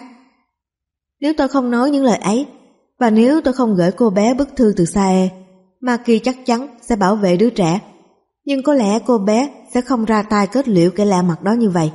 Nếu tôi không nói những lời ấy, và nếu tôi không gửi cô bé bức thư từ Sae, Maki chắc chắn sẽ bảo vệ đứa trẻ. Nhưng có lẽ cô bé sẽ không ra tay kết liễu kẻ lạ mặt đó như vậy.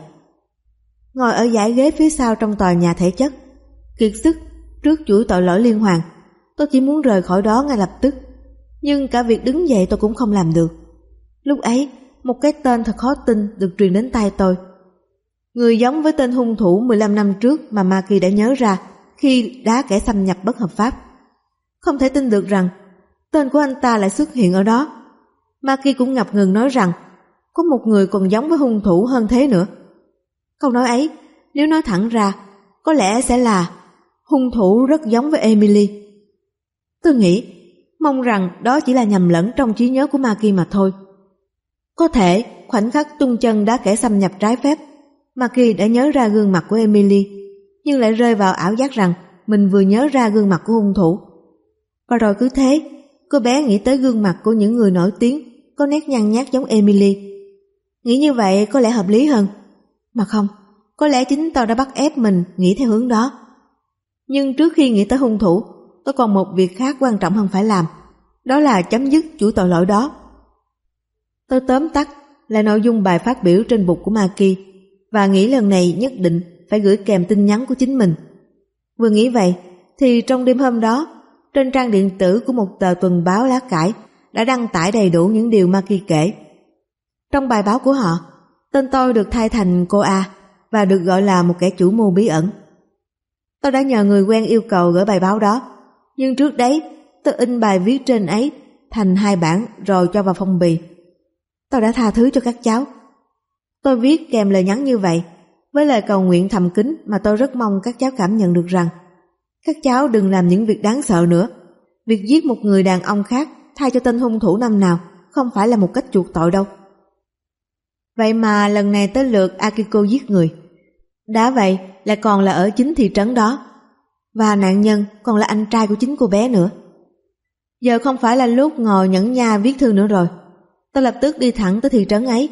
Ngồi ở dãy ghế phía sau trong tòa nhà thể chất, kiệt sức trước chuỗi tội lỗi liên hoàn, tôi chỉ muốn rời khỏi đó ngay lập tức. Nhưng cả việc đứng dậy tôi cũng không làm được. Lúc ấy, một cái tên thật khó tin được truyền đến tai tôi. Người giống với tên hung thủ 15 năm trước mà Maki đã nhớ ra khi đá kẻ xâm nhập bất hợp pháp. Không thể tin được rằng tên của anh ta lại xuất hiện ở đó. Maki cũng ngập ngừng nói rằng có một người còn giống với hung thủ hơn thế nữa. Câu nói ấy, nếu nói thẳng ra, có lẽ sẽ là hung thủ rất giống với Emily. Tôi nghĩ, mong rằng đó chỉ là nhầm lẫn trong trí nhớ của Maki mà thôi. Có thể khoảnh khắc tung chân đá kẻ xâm nhập trái phép, Maki đã nhớ ra gương mặt của Emily, nhưng lại rơi vào ảo giác rằng mình vừa nhớ ra gương mặt của hung thủ. Và rồi cứ thế, cô bé nghĩ tới gương mặt của những người nổi tiếng có nét nhăn nhác giống Emily. Nghĩ như vậy có lẽ hợp lý hơn. Mà không, có lẽ chính tôi đã bắt ép mình nghĩ theo hướng đó. Nhưng trước khi nghĩ tới hung thủ, tôi còn một việc khác quan trọng hơn phải làm. Đó là chấm dứt chuỗi tội lỗi đó. Tôi tóm tắt là nội dung bài phát biểu trên bục của Maki và nghĩ lần này nhất định phải gửi kèm tin nhắn của chính mình. Vừa nghĩ vậy thì trong đêm hôm đó, trên trang điện tử của một tờ tuần báo lá cải đã đăng tải đầy đủ những điều Maki kể. Trong bài báo của họ, tên tôi được thay thành cô A và được gọi là một kẻ chủ mưu bí ẩn. Tôi đã nhờ người quen yêu cầu gửi bài báo đó, nhưng trước đấy tôi in bài viết trên ấy thành 2 bản rồi cho vào phong bì. Tôi đã tha thứ cho các cháu. Tôi viết kèm lời nhắn như vậy với lời cầu nguyện thầm kín mà tôi rất mong các cháu cảm nhận được rằng các cháu đừng làm những việc đáng sợ nữa. Việc giết một người đàn ông khác thay cho tên hung thủ năm nào không phải là một cách chuộc tội đâu. Vậy mà lần này tới lượt Akiko giết người. Đã vậy lại còn là ở chính thị trấn đó. Và nạn nhân còn là anh trai của chính cô bé nữa. Giờ không phải là lúc ngồi nhẫn nha viết thư nữa rồi. Tôi lập tức đi thẳng tới thị trấn ấy.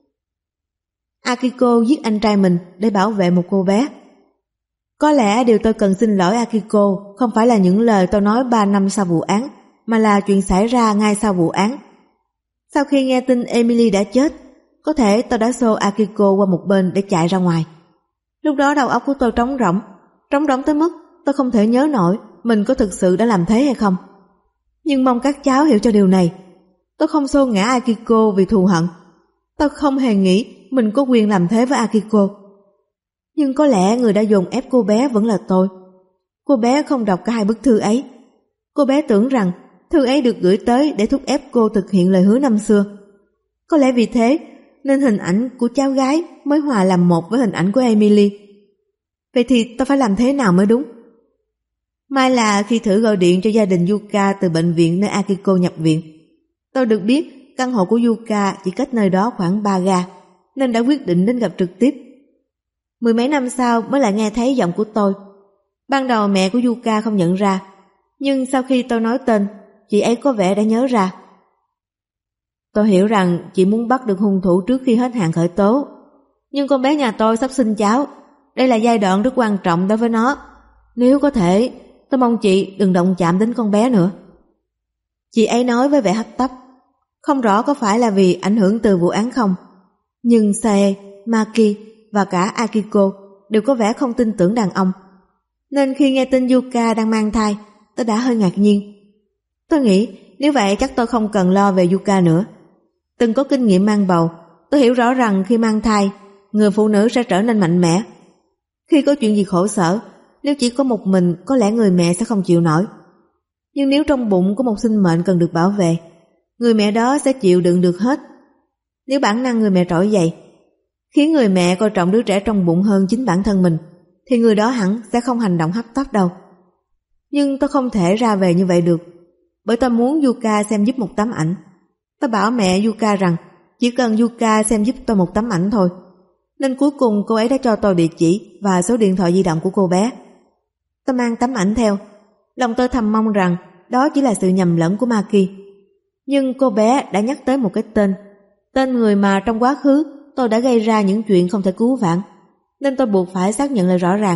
Akiko giết anh trai mình để bảo vệ một cô bé. Có lẽ điều tôi cần xin lỗi Akiko không phải là những lời tôi nói 3 năm sau vụ án, mà là chuyện xảy ra ngay sau vụ án. Sau khi nghe tin Emily đã chết, có thể tôi đã xô Akiko qua một bên để chạy ra ngoài. Lúc đó đầu óc của tôi trống rỗng tới mức tôi không thể nhớ nổi mình có thực sự đã làm thế hay không. Nhưng mong các cháu hiểu cho điều này. Tôi không xô ngã Akiko vì thù hận. Tôi không hề nghĩ mình có quyền làm thế với Akiko. Nhưng có lẽ người đã dồn ép cô bé vẫn là tôi. Cô bé không đọc cả 2 bức thư ấy. Cô bé tưởng rằng thư ấy được gửi tới để thúc ép cô thực hiện lời hứa năm xưa. Có lẽ vì thế nên hình ảnh của cháu gái mới hòa làm một với hình ảnh của Emily. Vậy thì tôi phải làm thế nào mới đúng? May là khi thử gọi điện cho gia đình Yuka từ bệnh viện nơi Akiko nhập viện, tôi được biết căn hộ của Yuka chỉ cách nơi đó khoảng 3 ga, nên đã quyết định đến gặp trực tiếp. 10 mấy năm sau mới lại nghe thấy giọng của tôi. Ban đầu mẹ của Yuka không nhận ra, nhưng sau khi tôi nói tên, chị ấy có vẻ đã nhớ ra. Tôi hiểu rằng chị muốn bắt được hung thủ trước khi hết hạn khởi tố. Nhưng con bé nhà tôi sắp sinh cháu. Đây là giai đoạn rất quan trọng đối với nó. Nếu có thể, tôi mong chị đừng động chạm đến con bé nữa. Chị ấy nói với vẻ hấp tấp. Không rõ có phải là vì ảnh hưởng từ vụ án không, nhưng Sae, Maki và cả Akiko đều có vẻ không tin tưởng đàn ông. Nên khi nghe tin Yuka đang mang thai, tôi đã hơi ngạc nhiên. Tôi nghĩ nếu vậy chắc tôi không cần lo về Yuka nữa. Từng có kinh nghiệm mang bầu, tôi hiểu rõ rằng khi mang thai, người phụ nữ sẽ trở nên mạnh mẽ. Khi có chuyện gì khổ sở, nếu chỉ có một mình, có lẽ người mẹ sẽ không chịu nổi. Nhưng nếu trong bụng có một sinh mệnh cần được bảo vệ, người mẹ đó sẽ chịu đựng được hết. Nếu bản năng người mẹ trỗi dậy, khiến người mẹ coi trọng đứa trẻ trong bụng hơn chính bản thân mình, thì người đó hẳn sẽ không hành động hấp tấp đâu. Nhưng tôi không thể ra về như vậy được, bởi tôi muốn Yuka xem giúp một tấm ảnh. Tôi bảo mẹ Yuka rằng chỉ cần Yuka xem giúp tôi một tấm ảnh thôi. Nên cuối cùng cô ấy đã cho tôi địa chỉ và số điện thoại di động của cô bé. Tôi mang tấm ảnh theo. Lòng tôi thầm mong rằng đó chỉ là sự nhầm lẫn của Maki. Nhưng cô bé đã nhắc tới một cái tên người mà trong quá khứ tôi đã gây ra những chuyện không thể cứu vãn, nên tôi buộc phải xác nhận lại rõ ràng.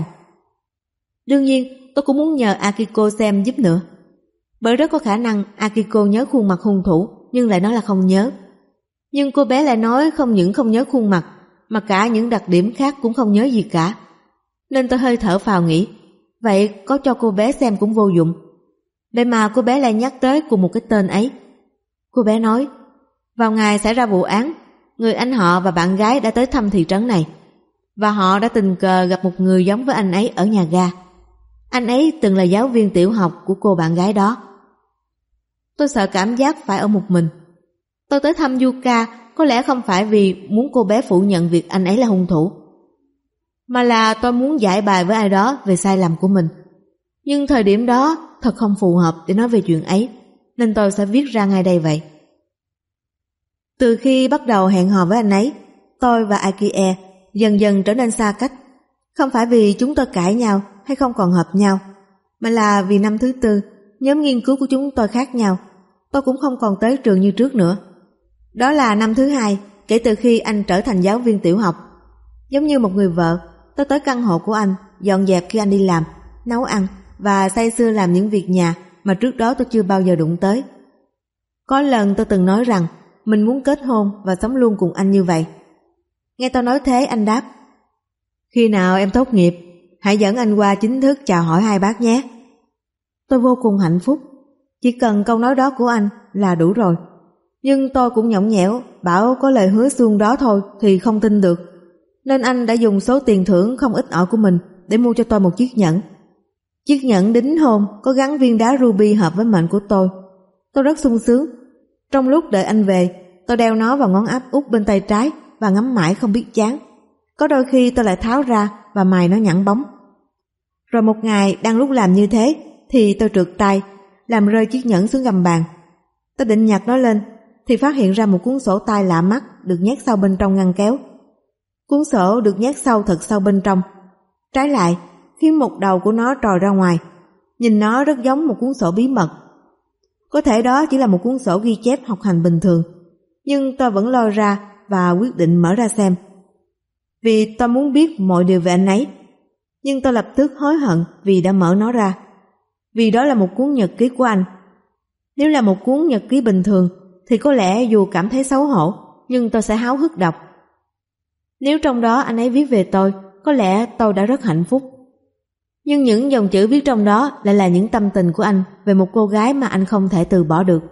Đương nhiên tôi cũng muốn nhờ Akiko xem giúp nữa, bởi rất có khả năng Akiko nhớ khuôn mặt hung thủ nhưng lại nói là không nhớ. Nhưng cô bé lại nói không những không nhớ khuôn mặt, mà cả những đặc điểm khác cũng không nhớ gì cả. Nên tôi hơi thở phào nghĩ, vậy có cho cô bé xem cũng vô dụng. Vậy mà cô bé lại nhắc tới cùng một cái tên ấy. Cô bé nói, vào ngày xảy ra vụ án, người anh họ và bạn gái đã tới thăm thị trấn này, và họ đã tình cờ gặp một người giống với anh ấy ở nhà ga. Anh ấy từng là giáo viên tiểu học của cô bạn gái đó. Tôi sợ cảm giác phải ở một mình. Tôi tới thăm Yuka có lẽ không phải vì muốn cô bé phủ nhận việc anh ấy là hung thủ, mà là tôi muốn giải bài với ai đó về sai lầm của mình. Nhưng thời điểm đó thật không phù hợp để nói về chuyện ấy, nên tôi sẽ viết ra ngay đây vậy. Từ khi bắt đầu hẹn hò với anh ấy, tôi và Akie dần dần trở nên xa cách. Không phải vì chúng tôi cãi nhau hay không còn hợp nhau, mà là vì năm thứ tư, nhóm nghiên cứu của chúng tôi khác nhau. Tôi cũng không còn tới trường như trước nữa. Đó là năm thứ hai kể từ khi anh trở thành giáo viên tiểu học. Giống như một người vợ, tôi tới căn hộ của anh, dọn dẹp khi anh đi làm, nấu ăn và say sưa làm những việc nhà mà trước đó tôi chưa bao giờ đụng tới. Có lần tôi từng nói rằng mình muốn kết hôn và sống luôn cùng anh như vậy. Nghe tôi nói thế, anh đáp, khi nào em tốt nghiệp, hãy dẫn anh qua chính thức chào hỏi hai bác nhé. Tôi vô cùng hạnh phúc. Chỉ cần câu nói đó của anh là đủ rồi. Nhưng tôi cũng nhõng nhẽo, bảo có lời hứa suông đó thôi thì không tin được. Nên anh đã dùng số tiền thưởng không ít ỏi của mình để mua cho tôi một chiếc nhẫn. Chiếc nhẫn đính hôn có gắn viên đá ruby hợp với mệnh của tôi. Tôi rất sung sướng. Trong lúc đợi anh về, tôi đeo nó vào ngón áp út bên tay trái và ngắm mãi không biết chán. Có đôi khi tôi lại tháo ra và mài nó nhẵn bóng. Rồi một ngày đang lúc làm như thế thì tôi trượt tay, làm rơi chiếc nhẫn xuống gầm bàn. Tôi định nhặt nó lên thì phát hiện ra một cuốn sổ tay lạ mắt được nhét sâu bên trong ngăn kéo. Cuốn sổ được nhét sâu thật sâu bên trong. Trái lại, khiến một đầu của nó trồi ra ngoài. Nhìn nó rất giống một cuốn sổ bí mật. Có thể đó chỉ là một cuốn sổ ghi chép học hành bình thường, nhưng tôi vẫn lôi ra và quyết định mở ra xem. Vì tôi muốn biết mọi điều về anh ấy. Nhưng tôi lập tức hối hận vì đã mở nó ra. Vì đó là một cuốn nhật ký của anh. Nếu là một cuốn nhật ký bình thường thì có lẽ dù cảm thấy xấu hổ, nhưng tôi sẽ háo hức đọc. Nếu trong đó anh ấy viết về tôi, có lẽ tôi đã rất hạnh phúc. Nhưng những dòng chữ viết trong đó lại là những tâm tình của anh về một cô gái mà anh không thể từ bỏ được.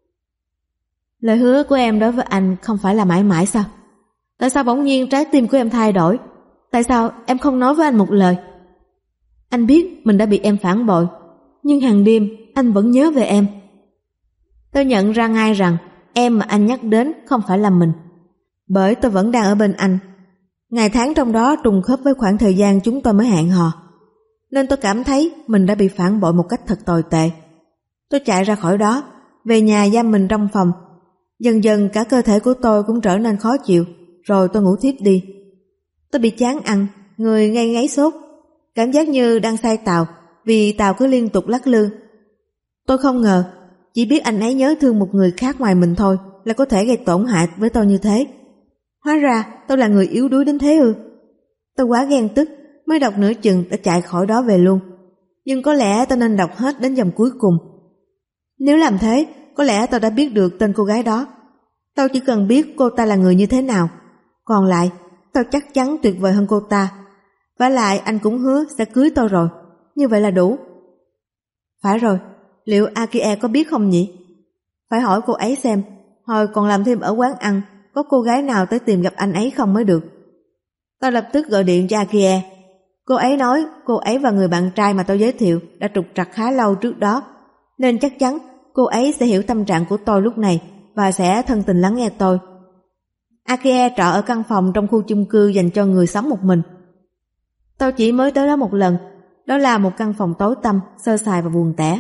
Lời hứa của em đối với anh không phải là mãi mãi sao? Tại sao bỗng nhiên trái tim của em thay đổi? Tại sao em không nói với anh một lời? Anh biết mình đã bị em phản bội, nhưng hàng đêm anh vẫn nhớ về em. Tôi nhận ra ngay rằng em mà anh nhắc đến không phải là mình, bởi tôi vẫn đang ở bên anh. Ngày tháng trong đó trùng khớp với khoảng thời gian chúng tôi mới hẹn hò, nên tôi cảm thấy mình đã bị phản bội một cách thật tồi tệ. Tôi chạy ra khỏi đó, về nhà giam mình trong phòng. Dần dần cả cơ thể của tôi cũng trở nên khó chịu, rồi tôi ngủ thiếp đi. Tôi bị chán ăn, người ngây ngáy sốt, cảm giác như đang say tàu vì tàu cứ liên tục lắc lư. Tôi không ngờ, chỉ biết anh ấy nhớ thương một người khác ngoài mình thôi lại có thể gây tổn hại với tôi như thế. Hóa ra tôi là người yếu đuối đến thế ư? Tôi quá ghen tức, mới đọc nửa chừng đã chạy khỏi đó về luôn. Nhưng có lẽ tôi nên đọc hết đến dòng cuối cùng. Nếu làm thế, có lẽ tôi đã biết được tên cô gái đó. Tôi chỉ cần biết cô ta là người như thế nào. Còn lại, tôi chắc chắn tuyệt vời hơn cô ta. Vả lại anh cũng hứa sẽ cưới tôi rồi. Như vậy là đủ. Phải rồi, liệu Akie có biết không nhỉ? Phải hỏi cô ấy xem, hồi còn làm thêm ở quán ăn, có cô gái nào tới tìm gặp anh ấy không mới được. Tôi lập tức gọi điện cho Akie. Cô ấy nói cô ấy và người bạn trai mà tôi giới thiệu đã trục trặc khá lâu trước đó, nên chắc chắn cô ấy sẽ hiểu tâm trạng của tôi lúc này và sẽ thân tình lắng nghe tôi. Akie trọ ở căn phòng trong khu chung cư dành cho người sống một mình. Tôi chỉ mới tới đó một lần, đó là một căn phòng tối tăm, sơ sài và buồn tẻ.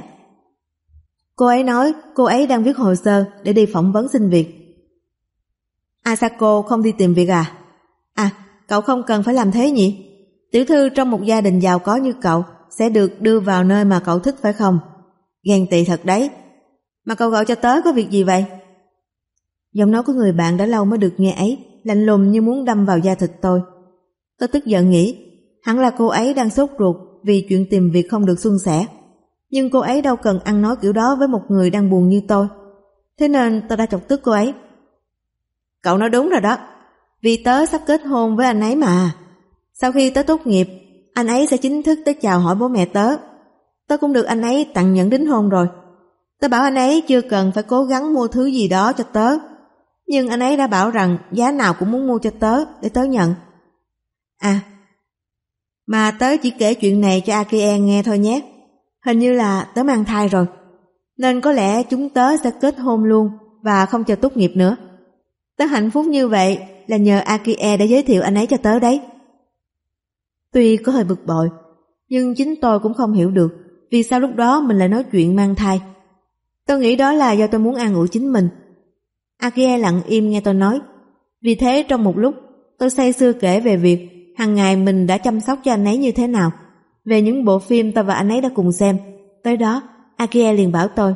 Cô ấy nói cô ấy đang viết hồ sơ để đi phỏng vấn xin việc. Asako không đi tìm việc à? À, cậu không cần phải làm thế nhỉ? Tiểu thư trong một gia đình giàu có như cậu sẽ được đưa vào nơi mà cậu thích phải không? Ghen tị thật đấy. Mà cậu gọi cho tớ có việc gì vậy? Giọng nói của người bạn đã lâu mới được nghe ấy lạnh lùng như muốn đâm vào da thịt tôi. Tôi tức giận nghĩ, hẳn là cô ấy đang sốt ruột vì chuyện tìm việc không được suôn sẻ. Nhưng cô ấy đâu cần ăn nói kiểu đó với một người đang buồn như tôi. Thế nên tôi đã chọc tức cô ấy. Cậu nói đúng rồi đó, vì tớ sắp kết hôn với anh ấy mà. Sau khi tớ tốt nghiệp, anh ấy sẽ chính thức tới chào hỏi bố mẹ tớ. Tớ cũng được anh ấy tặng nhẫn đính hôn rồi. Tớ bảo anh ấy chưa cần phải cố gắng mua thứ gì đó cho tớ, nhưng anh ấy đã bảo rằng giá nào cũng muốn mua cho tớ để tớ nhận. À, mà tớ chỉ kể chuyện này cho Akie nghe thôi nhé. Hình như là tớ mang thai rồi, nên có lẽ chúng tớ sẽ kết hôn luôn và không chờ tốt nghiệp nữa. Tớ hạnh phúc như vậy là nhờ Akie đã giới thiệu anh ấy cho tớ đấy. Tuy có hơi bực bội, nhưng chính tôi cũng không hiểu được vì sao lúc đó mình lại nói chuyện mang thai. Tôi nghĩ đó là do tôi muốn an ủi chính mình. Akie lặng im nghe tôi nói. Vì thế trong một lúc, tôi say sưa kể về việc hàng ngày mình đã chăm sóc cho anh ấy như thế nào, về những bộ phim tôi và anh ấy đã cùng xem. Tới đó, Akie liền bảo tôi,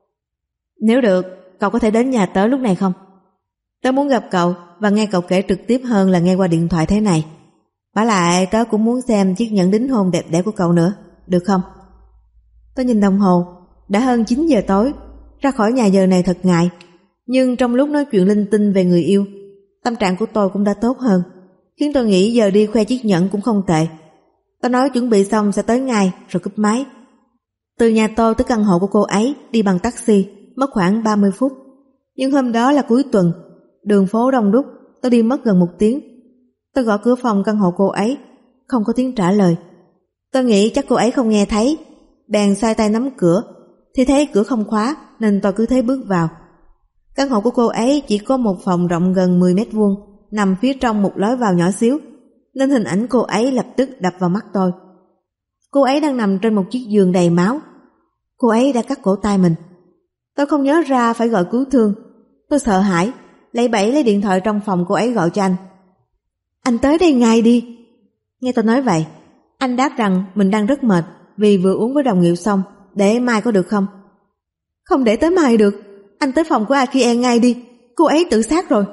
nếu được, cậu có thể đến nhà tớ lúc này không? Tớ muốn gặp cậu và nghe cậu kể trực tiếp hơn là nghe qua điện thoại thế này. Vả lại tớ cũng muốn xem chiếc nhẫn đính hôn đẹp đẽ của cậu nữa, được không? Tôi nhìn đồng hồ, đã hơn 9 giờ tối, ra khỏi nhà giờ này thật ngại. Nhưng trong lúc nói chuyện linh tinh về người yêu, tâm trạng của tôi cũng đã tốt hơn, khiến tôi nghĩ giờ đi khoe chiếc nhẫn cũng không tệ. Tôi nói chuẩn bị xong sẽ tới ngay rồi cúp máy. Từ nhà tôi tới căn hộ của cô ấy đi bằng taxi mất khoảng 30 phút. Nhưng hôm đó là cuối tuần, đường phố đông đúc, tôi đi mất gần 1 tiếng. Tôi gõ cửa phòng căn hộ cô ấy, không có tiếng trả lời. Tôi nghĩ chắc cô ấy không nghe thấy, bèn xoay tay nắm cửa, thì thấy cửa không khóa nên tôi cứ thế bước vào. Căn hộ của cô ấy chỉ có một phòng rộng gần 10 mét vuông, nằm phía trong một lối vào nhỏ xíu, nên hình ảnh cô ấy lập tức đập vào mắt tôi. Cô ấy đang nằm trên một chiếc giường đầy máu. Cô ấy đã cắt cổ tay mình. Tôi không nhớ ra phải gọi cứu thương. Tôi sợ hãi, lạy bẩy lấy điện thoại trong phòng cô ấy gọi cho anh. Anh tới đây ngay đi. Nghe tôi nói vậy, anh đáp rằng mình đang rất mệt vì vừa uống với đồng nghiệp xong, để mai có được không? Không để tới mai được, anh tới phòng của Akie ngay đi, cô ấy tự sát rồi.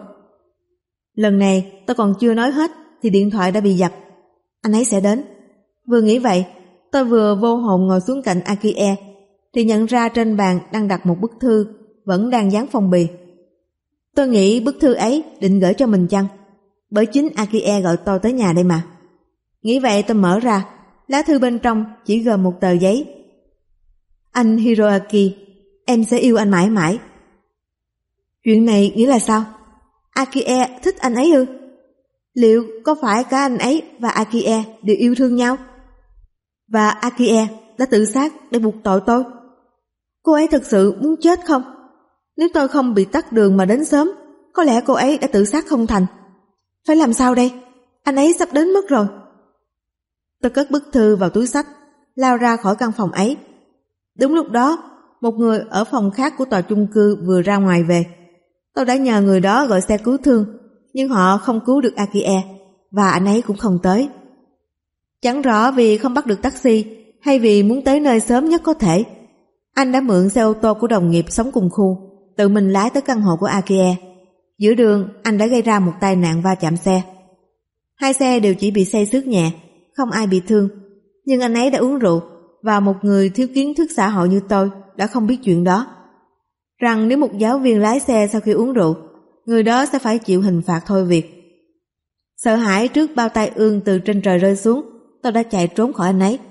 Lần này tôi còn chưa nói hết thì điện thoại đã bị giật. Anh ấy sẽ đến. Vừa nghĩ vậy, tôi vừa vô hồn ngồi xuống cạnh Akie thì nhận ra trên bàn đang đặt một bức thư vẫn đang dán phong bì. Tôi nghĩ bức thư ấy định gửi cho mình chăng? Bởi chính Akie gọi tôi tới nhà đây mà. Nghĩ vậy tôi mở ra, lá thư bên trong chỉ gồm một tờ giấy. Anh Hiroaki, em sẽ yêu anh mãi mãi. Chuyện này nghĩa là sao? Akie thích anh ấy ư? Liệu có phải cả anh ấy và Akie đều yêu thương nhau? Và Akie đã tự sát để buộc tội tôi? Cô ấy thực sự muốn chết không? Nếu tôi không bị tắc đường mà đến sớm, có lẽ cô ấy đã tự sát không thành. Phải làm sao đây? Anh ấy sắp đến mất rồi. Tôi cất bức thư vào túi xách, lao ra khỏi căn phòng ấy. Đúng lúc đó, một người ở phòng khác của tòa chung cư vừa ra ngoài về. Tôi đã nhờ người đó gọi xe cứu thương, nhưng họ không cứu được Akie, và anh ấy cũng không tới. Chẳng rõ vì không bắt được taxi hay vì muốn tới nơi sớm nhất có thể. Anh đã mượn xe ô tô của đồng nghiệp sống cùng khu, tự mình lái tới căn hộ của Akie. Giữa đường, anh đã gây ra một tai nạn va chạm xe. Hai xe đều chỉ bị xây xước nhẹ, không ai bị thương. Nhưng anh ấy đã uống rượu, và một người thiếu kiến thức xã hội như tôi đã không biết chuyện đó. Rằng nếu một giáo viên lái xe sau khi uống rượu, người đó sẽ phải chịu hình phạt thôi việc. Sợ hãi trước bao tai ương từ trên trời rơi xuống, tôi đã chạy trốn khỏi anh ấy.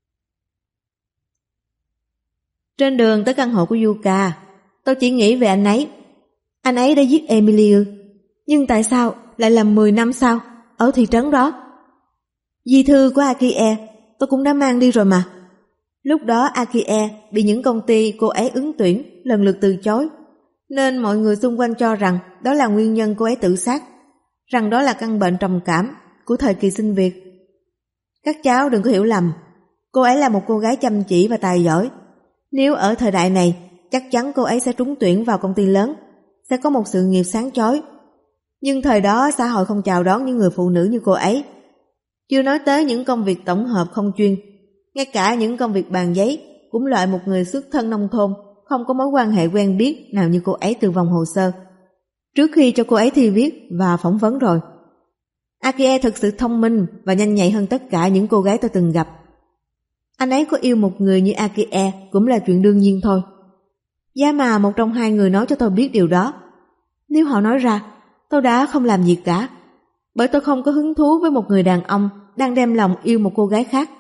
Trên đường tới căn hộ của Yuka, tôi chỉ nghĩ về anh ấy. Anh ấy đã giết Emily ư? Nhưng tại sao lại là 10 năm sau, ở thị trấn đó? Di thư của Akie tôi cũng đã mang đi rồi mà. Lúc đó Akie bị những công ty cô ấy ứng tuyển lần lượt từ chối, nên mọi người xung quanh cho rằng đó là nguyên nhân cô ấy tự sát, rằng đó là căn bệnh trầm cảm của thời kỳ sinh viên. Các cháu đừng có hiểu lầm, cô ấy là một cô gái chăm chỉ và tài giỏi. Nếu ở thời đại này, chắc chắn cô ấy sẽ trúng tuyển vào công ty lớn, sẽ có một sự nghiệp sáng chói. Nhưng thời đó xã hội không chào đón những người phụ nữ như cô ấy. Chưa nói tới những công việc tổng hợp không chuyên, ngay cả những công việc bàn giấy cũng loại một người xuất thân nông thôn, không có mối quan hệ quen biết nào như cô ấy từ vòng hồ sơ, trước khi cho cô ấy thi viết và phỏng vấn rồi. Akie thực sự thông minh và nhanh nhạy hơn tất cả những cô gái tôi từng gặp. Anh ấy có yêu một người như Akie cũng là chuyện đương nhiên thôi. Giá mà một trong hai người nói cho tôi biết điều đó. Nếu họ nói ra, tôi đã không làm gì cả, bởi tôi không có hứng thú với một người đàn ông đang đem lòng yêu một cô gái khác.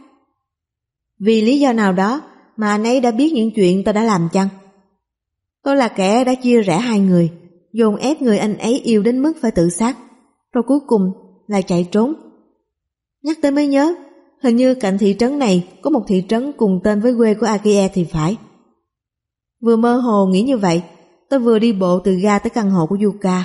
Vì lý do nào đó mà anh ấy đã biết những chuyện tôi đã làm chăng? Tôi là kẻ đã chia rẽ hai người, dồn ép người anh ấy yêu đến mức phải tự sát, rồi cuối cùng lại chạy trốn. Nhắc tới mới nhớ, hình như cạnh thị trấn này có một thị trấn cùng tên với quê của Akie thì phải. Vừa mơ hồ nghĩ như vậy, tôi vừa đi bộ từ ga tới căn hộ của Yuka.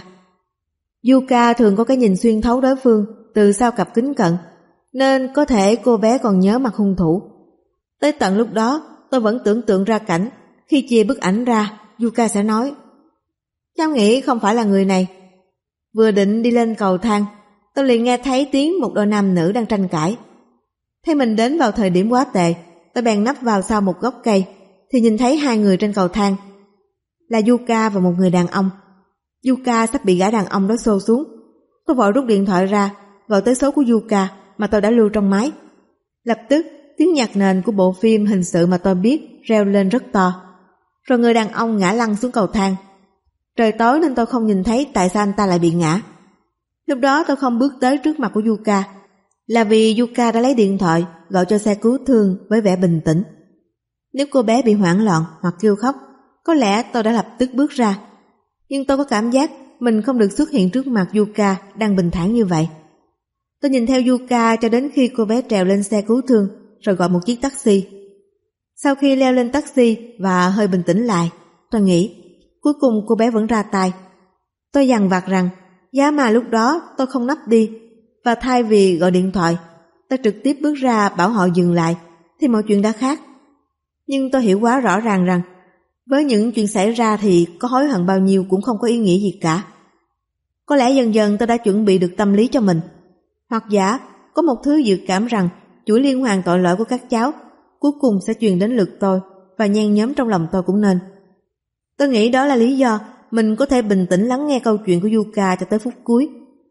Yuka thường có cái nhìn xuyên thấu đối phương từ sau cặp kính cận, nên có thể cô bé còn nhớ mặt hung thủ. Tới tận lúc đó, tôi vẫn tưởng tượng ra cảnh khi chia bức ảnh ra, Yuka sẽ nói: "Cháu nghĩ không phải là người này." Vừa định đi lên cầu thang, tôi liền nghe thấy tiếng một đôi nam nữ đang tranh cãi. Thấy mình đến vào thời điểm quá tệ, tôi bèn nấp vào sau một gốc cây, thì nhìn thấy hai người trên cầu thang, là Yuka và một người đàn ông. Yuka sắp bị gã đàn ông đó xô xuống. Tôi vội rút điện thoại ra, gọi tới số của Yuka mà tôi đã lưu trong máy. Lập tức, tiếng nhạc nền của bộ phim hình sự mà tôi biết reo lên rất to. Rồi người đàn ông ngã lăn xuống cầu thang. Trời tối nên tôi không nhìn thấy tại sao anh ta lại bị ngã. Lúc đó tôi không bước tới trước mặt của Yuka, là vì Yuka đã lấy điện thoại gọi cho xe cứu thương với vẻ bình tĩnh. Nếu cô bé bị hoảng loạn hoặc kêu khóc, có lẽ tôi đã lập tức bước ra. Nhưng tôi có cảm giác mình không được xuất hiện trước mặt Yuka đang bình thản như vậy. Tôi nhìn theo Yuka cho đến khi cô bé trèo lên xe cứu thương rồi gọi một chiếc taxi. Sau khi leo lên taxi và hơi bình tĩnh lại, tôi nghĩ cuối cùng cô bé vẫn ra tay. Tôi dằn vặt rằng giá mà lúc đó tôi không nấp đi, và thay vì gọi điện thoại, tôi trực tiếp bước ra bảo họ dừng lại, thì mọi chuyện đã khác. Nhưng tôi hiểu quá rõ ràng rằng với những chuyện xảy ra thì có hối hận bao nhiêu cũng không có ý nghĩa gì cả. Có lẽ dần dần tôi đã chuẩn bị được tâm lý cho mình, hoặc giả có một thứ dự cảm rằng chuỗi liên hoàn tội lỗi của các cháu cuối cùng sẽ truyền đến lượt tôi, và nhen nhóm trong lòng tôi cũng nên. Tôi nghĩ đó là lý do mình có thể bình tĩnh lắng nghe câu chuyện của Yuka cho tới phút cuối.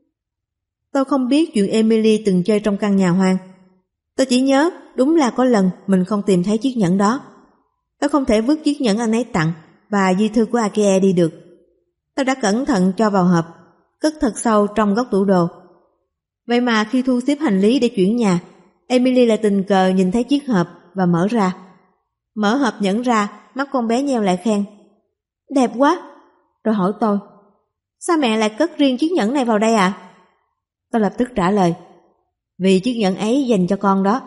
Tôi không biết chuyện Emily từng chơi trong căn nhà hoang. Tôi chỉ nhớ đúng là có lần mình không tìm thấy chiếc nhẫn đó. Tôi không thể vứt chiếc nhẫn anh ấy tặng và di thư của Akie đi được. Tôi đã cẩn thận cho vào hộp, cất thật sâu trong góc tủ đồ. Vậy mà khi thu xếp hành lý để chuyển nhà, Emily lại tình cờ nhìn thấy chiếc hộp và mở ra. Mở hộp nhẫn ra, mắt con bé nheo lại khen: "Đẹp quá!" Rồi hỏi tôi: "Sao mẹ lại cất riêng chiếc nhẫn này vào đây ạ?" Tôi lập tức trả lời: "Vì chiếc nhẫn ấy dành cho con đó."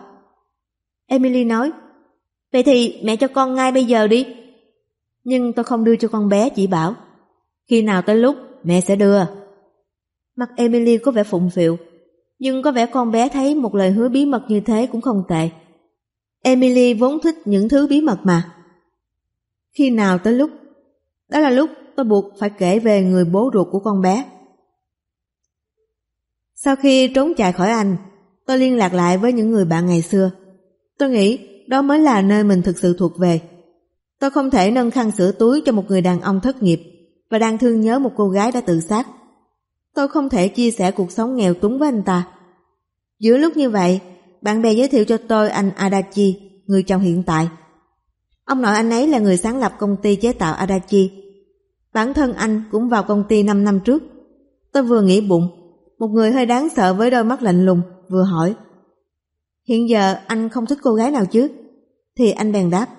Emily nói: "Vậy thì mẹ cho con ngay bây giờ đi." Nhưng tôi không đưa cho con bé, chỉ bảo: "Khi nào tới lúc mẹ sẽ đưa." Mặt Emily có vẻ phụng phịu, nhưng có vẻ con bé thấy một lời hứa bí mật như thế cũng không tệ. Emily vốn thích những thứ bí mật mà. Khi nào tới lúc? Đó là lúc tôi buộc phải kể về người bố ruột của con bé. Sau khi trốn chạy khỏi Anh, tôi liên lạc lại với những người bạn ngày xưa. Tôi nghĩ đó mới là nơi mình thực sự thuộc về. Tôi không thể nâng khăn sửa túi cho một người đàn ông thất nghiệp và đang thương nhớ một cô gái đã tự sát. Tôi không thể chia sẻ cuộc sống nghèo túng với anh ta. Giữa lúc như vậy, bạn bè giới thiệu cho tôi anh Adachi, người chồng hiện tại. Ông nội anh ấy là người sáng lập công ty chế tạo Adachi. Bản thân anh cũng vào công ty 5 năm trước. Tôi vừa nghĩ bụng, một người hơi đáng sợ với đôi mắt lạnh lùng, vừa hỏi: hiện giờ anh không thích cô gái nào chứ? Thì anh bèn đáp: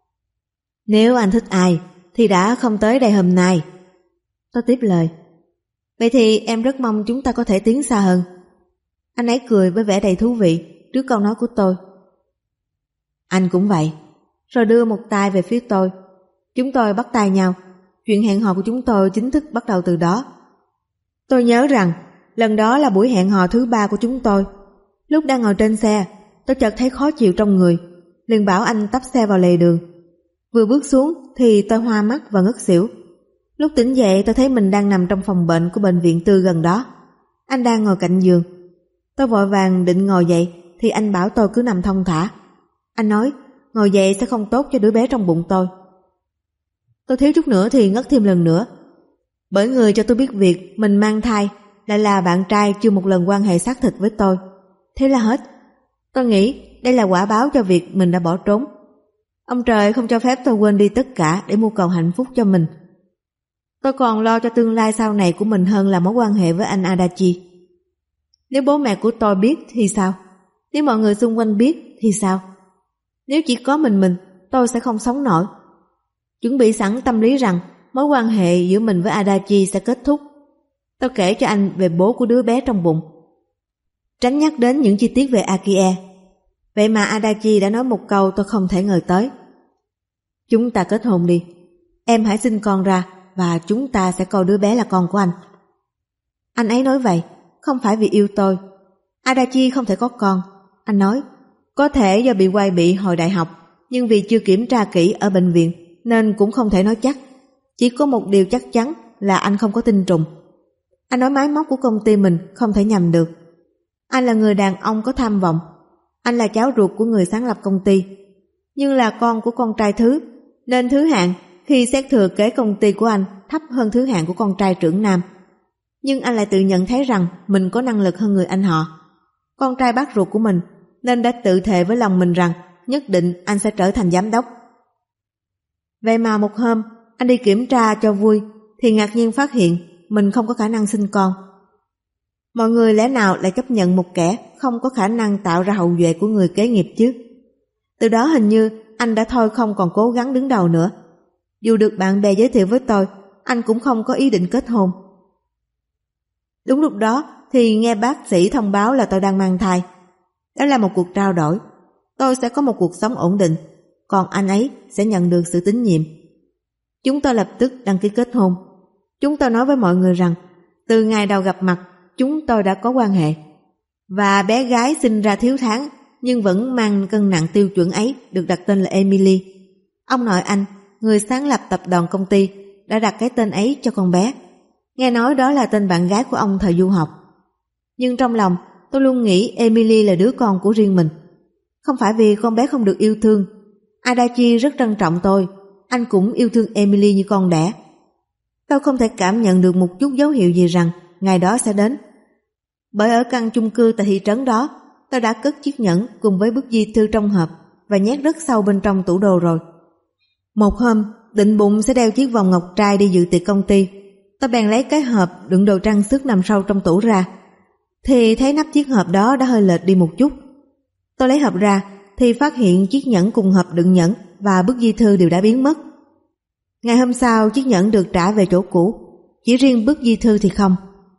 nếu anh thích ai thì đã không tới đây hôm nay. Tôi tiếp lời: vậy thì em rất mong chúng ta có thể tiến xa hơn. Anh ấy cười với vẻ đầy thú vị trước câu nói của tôi. Anh cũng vậy. Rồi đưa một tay về phía tôi. Chúng tôi bắt tay nhau. Chuyện hẹn hò của chúng tôi chính thức bắt đầu từ đó. Tôi nhớ rằng lần đó là buổi hẹn hò thứ 3 của chúng tôi. Lúc đang ngồi trên xe, tôi chợt thấy khó chịu trong người, liền bảo anh tấp xe vào lề đường. Vừa bước xuống thì tôi hoa mắt và ngất xỉu. Lúc tỉnh dậy tôi thấy mình đang nằm trong phòng bệnh của bệnh viện tư gần đó. Anh đang ngồi cạnh giường. Tôi vội vàng định ngồi dậy thì anh bảo tôi cứ nằm thong thả. Anh nói ngồi dậy sẽ không tốt cho đứa bé trong bụng tôi. Tôi thiếu chút nữa thì ngất thêm lần nữa. Bởi người cho tôi biết việc mình mang thai lại là bạn trai chưa một lần quan hệ xác thịt với tôi. Thế là hết. Tôi nghĩ đây là quả báo cho việc mình đã bỏ trốn. Ông trời không cho phép tôi quên đi tất cả để mưu cầu hạnh phúc cho mình. Tôi còn lo cho tương lai sau này của mình hơn là mối quan hệ với anh Adachi. Nếu bố mẹ của tôi biết thì sao? Nếu mọi người xung quanh biết thì sao? Nếu chỉ có mình, tôi sẽ không sống nổi. Chuẩn bị sẵn tâm lý rằng mối quan hệ giữa mình với Adachi sẽ kết thúc. Tôi kể cho anh về bố của đứa bé trong bụng, tránh nhắc đến những chi tiết về Akie. Vậy mà Adachi đã nói một câu tôi không thể ngờ tới: chúng ta kết hôn đi. Em hãy sinh con ra và chúng ta sẽ coi đứa bé là con của anh. Anh ấy nói vậy không phải vì yêu tôi. Adachi không thể có con. Anh nói có thể do bị quai bị hồi đại học, nhưng vì chưa kiểm tra kỹ ở bệnh viện nên cũng không thể nói chắc. Chỉ có một điều chắc chắn là anh không có tinh trùng. Anh nói máy móc của công ty mình không thể nhầm được. Anh là người đàn ông có tham vọng. Anh là cháu ruột của người sáng lập công ty, nhưng là con của con trai thứ, nên thứ hạng khi xét thừa kế công ty của anh thấp hơn thứ hạng của con trai trưởng nam. Nhưng anh lại tự nhận thấy rằng mình có năng lực hơn người anh họ, con trai bác ruột của mình, nên đã tự thề với lòng mình rằng nhất định anh sẽ trở thành giám đốc. Vậy mà một hôm anh đi kiểm tra cho vui thì ngạc nhiên phát hiện mình không có khả năng sinh con. Mọi người lẽ nào lại chấp nhận một kẻ không có khả năng tạo ra hậu duệ của người kế nghiệp chứ? Từ đó hình như anh đã thôi không còn cố gắng đứng đầu nữa. Dù được bạn bè giới thiệu với tôi, anh cũng không có ý định kết hôn. Đúng lúc đó thì nghe bác sĩ thông báo là tôi đang mang thai. Đó là một cuộc trao đổi. Tôi sẽ có một cuộc sống ổn định, còn anh ấy sẽ nhận được sự tín nhiệm. Chúng tôi lập tức đăng ký kết hôn. Chúng tôi nói với mọi người rằng từ ngày đầu gặp mặt chúng tôi đã có quan hệ. Và bé gái sinh ra thiếu tháng nhưng vẫn mang cân nặng tiêu chuẩn ấy được đặt tên là Emily. Ông nội anh, người sáng lập tập đoàn công ty, đã đặt cái tên ấy cho con bé. Nghe nói đó là tên bạn gái của ông thời du học. Nhưng trong lòng tôi luôn nghĩ Emily là đứa con của riêng mình. Không phải vì con bé không được yêu thương. Adachi rất trân trọng tôi. Anh cũng yêu thương Emily như con đẻ. Tôi không thể cảm nhận được một chút dấu hiệu gì rằng ngày đó sẽ đến. Bởi ở căn chung cư tại thị trấn đó, tôi đã cất chiếc nhẫn cùng với bức di thư trong hộp và nhét rất sâu bên trong tủ đồ rồi. Một hôm, định bụng sẽ đeo chiếc vòng ngọc trai đi dự tiệc công ty. Tôi bèn lấy cái hộp đựng đồ trang sức nằm sâu trong tủ ra, thì thấy nắp chiếc hộp đó đã hơi lệch đi một chút. Tôi lấy hộp ra thì phát hiện chiếc nhẫn cùng hộp đựng nhẫn và bức di thư đều đã biến mất. Ngày hôm sau chiếc nhẫn được trả về chỗ cũ, chỉ riêng bức di thư thì không.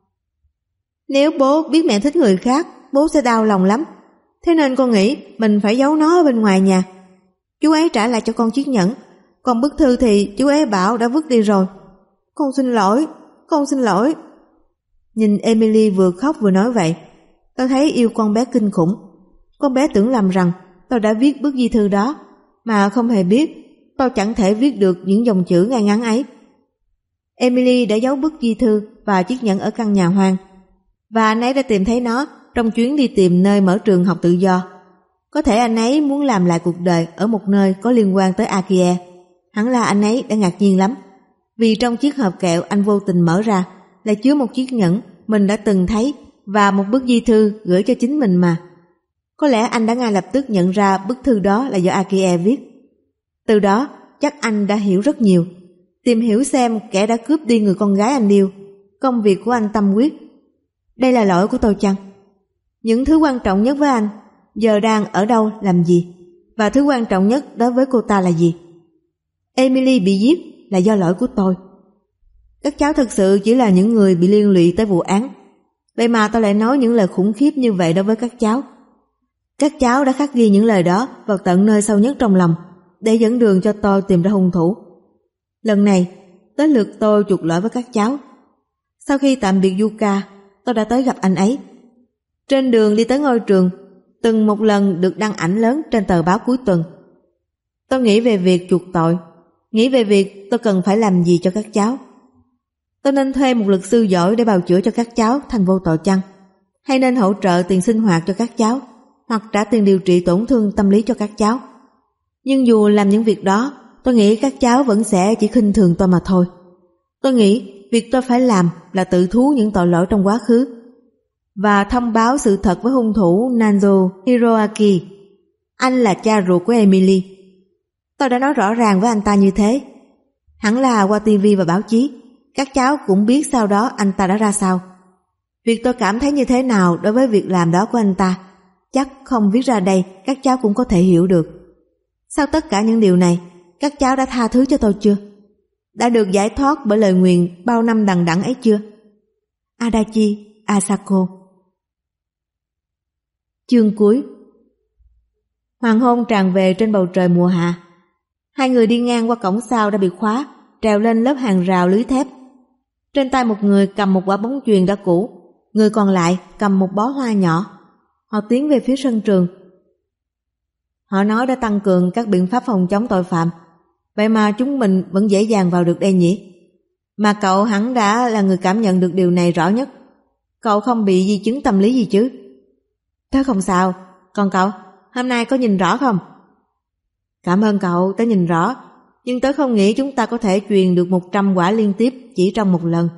Nếu bố biết mẹ thích người khác, bố sẽ đau lòng lắm. Thế nên con nghĩ mình phải giấu nó ở bên ngoài nhà. Chú ấy trả lại cho con chiếc nhẫn, còn bức thư thì chú ấy bảo đã vứt đi rồi. Con xin lỗi, con xin lỗi. Nhìn Emily vừa khóc vừa nói vậy, tôi thấy yêu con bé kinh khủng. Con bé tưởng lầm rằng tôi đã viết bức di thư đó, mà không hề biết tôi chẳng thể viết được những dòng chữ ngay ngắn ấy. Emily đã giấu bức di thư và chiếc nhẫn ở căn nhà hoang, và anh ấy đã tìm thấy nó trong chuyến đi tìm nơi mở trường học tự do. Có thể anh ấy muốn làm lại cuộc đời ở một nơi có liên quan tới Akie, Hẳn là anh ấy đã ngạc nhiên lắm, vì trong chiếc hộp kẹo anh vô tình mở ra là chứa một chiếc nhẫn mình đã từng thấy và một bức di thư gửi cho chính mình mà. Có lẽ anh đã ngay lập tức nhận ra bức thư đó là do Akie viết. Từ đó chắc anh đã hiểu rất nhiều, tìm hiểu xem kẻ đã cướp đi người con gái anh yêu, công việc của anh tâm huyết. Đây là lỗi của tôi chăng? Những thứ quan trọng nhất với anh giờ đang ở đâu, làm gì? Và thứ quan trọng nhất đối với cô ta là gì? Emily bị giết là do lỗi của tôi. Các cháu thực sự chỉ là những người bị liên lụy tới vụ án. Vậy mà tôi lại nói những lời khủng khiếp như vậy đối với các cháu. Các cháu đã khắc ghi những lời đó vào tận nơi sâu nhất trong lòng để dẫn đường cho tôi tìm ra hung thủ. Lần này, tới lượt tôi chuộc lỗi với các cháu. Sau khi tạm biệt Yuka, tôi đã tới gặp anh ấy. Trên đường đi tới ngôi trường, từng một lần được đăng ảnh lớn trên tờ báo cuối tuần. Tôi nghĩ về việc chuộc tội, nghĩ về việc tôi cần phải làm gì cho các cháu. Tôi nên thuê một luật sư giỏi để bào chữa cho các cháu thành vô tội chăng? Hay nên hỗ trợ tiền sinh hoạt cho các cháu, hoặc trả tiền điều trị tổn thương tâm lý cho các cháu? Nhưng dù làm những việc đó, tôi nghĩ các cháu vẫn sẽ chỉ khinh thường tôi mà thôi. Tôi nghĩ việc tôi phải làm là tự thú những tội lỗi trong quá khứ và thông báo sự thật với hung thủ Nanzo Hiroaki. Anh là cha ruột của Emily. Tôi đã nói rõ ràng với anh ta như thế. Hẳn là qua TV và báo chí, các cháu cũng biết sau đó anh ta đã ra sao. Việc tôi cảm thấy như thế nào đối với việc làm đó của anh ta, chắc không viết ra đây các cháu cũng có thể hiểu được. Sau tất cả những điều này, các cháu đã tha thứ cho tôi chưa? Đã được giải thoát bởi lời nguyền bao năm đằng đẵng ấy chưa? Adachi Asako. Chương cuối. Hoàng hôn tràn về trên bầu trời mùa hạ. Hai người đi ngang qua cổng sau đã bị khóa, trèo lên lớp hàng rào lưới thép. Trên tay một người cầm một quả bóng chuyền đã cũ, người còn lại cầm một bó hoa nhỏ. Họ tiến về phía sân trường. Họ nói đã tăng cường các biện pháp phòng chống tội phạm, vậy mà chúng mình vẫn dễ dàng vào được đây nhỉ? Mà cậu hẳn đã là người cảm nhận được điều này rõ nhất. Cậu không bị di chứng tâm lý gì chứ? Tớ không sao, còn cậu, hôm nay có nhìn rõ không? Cảm ơn cậu, tớ nhìn rõ, nhưng tớ không nghĩ chúng ta có thể truyền được 100 quả liên tiếp chỉ trong một lần.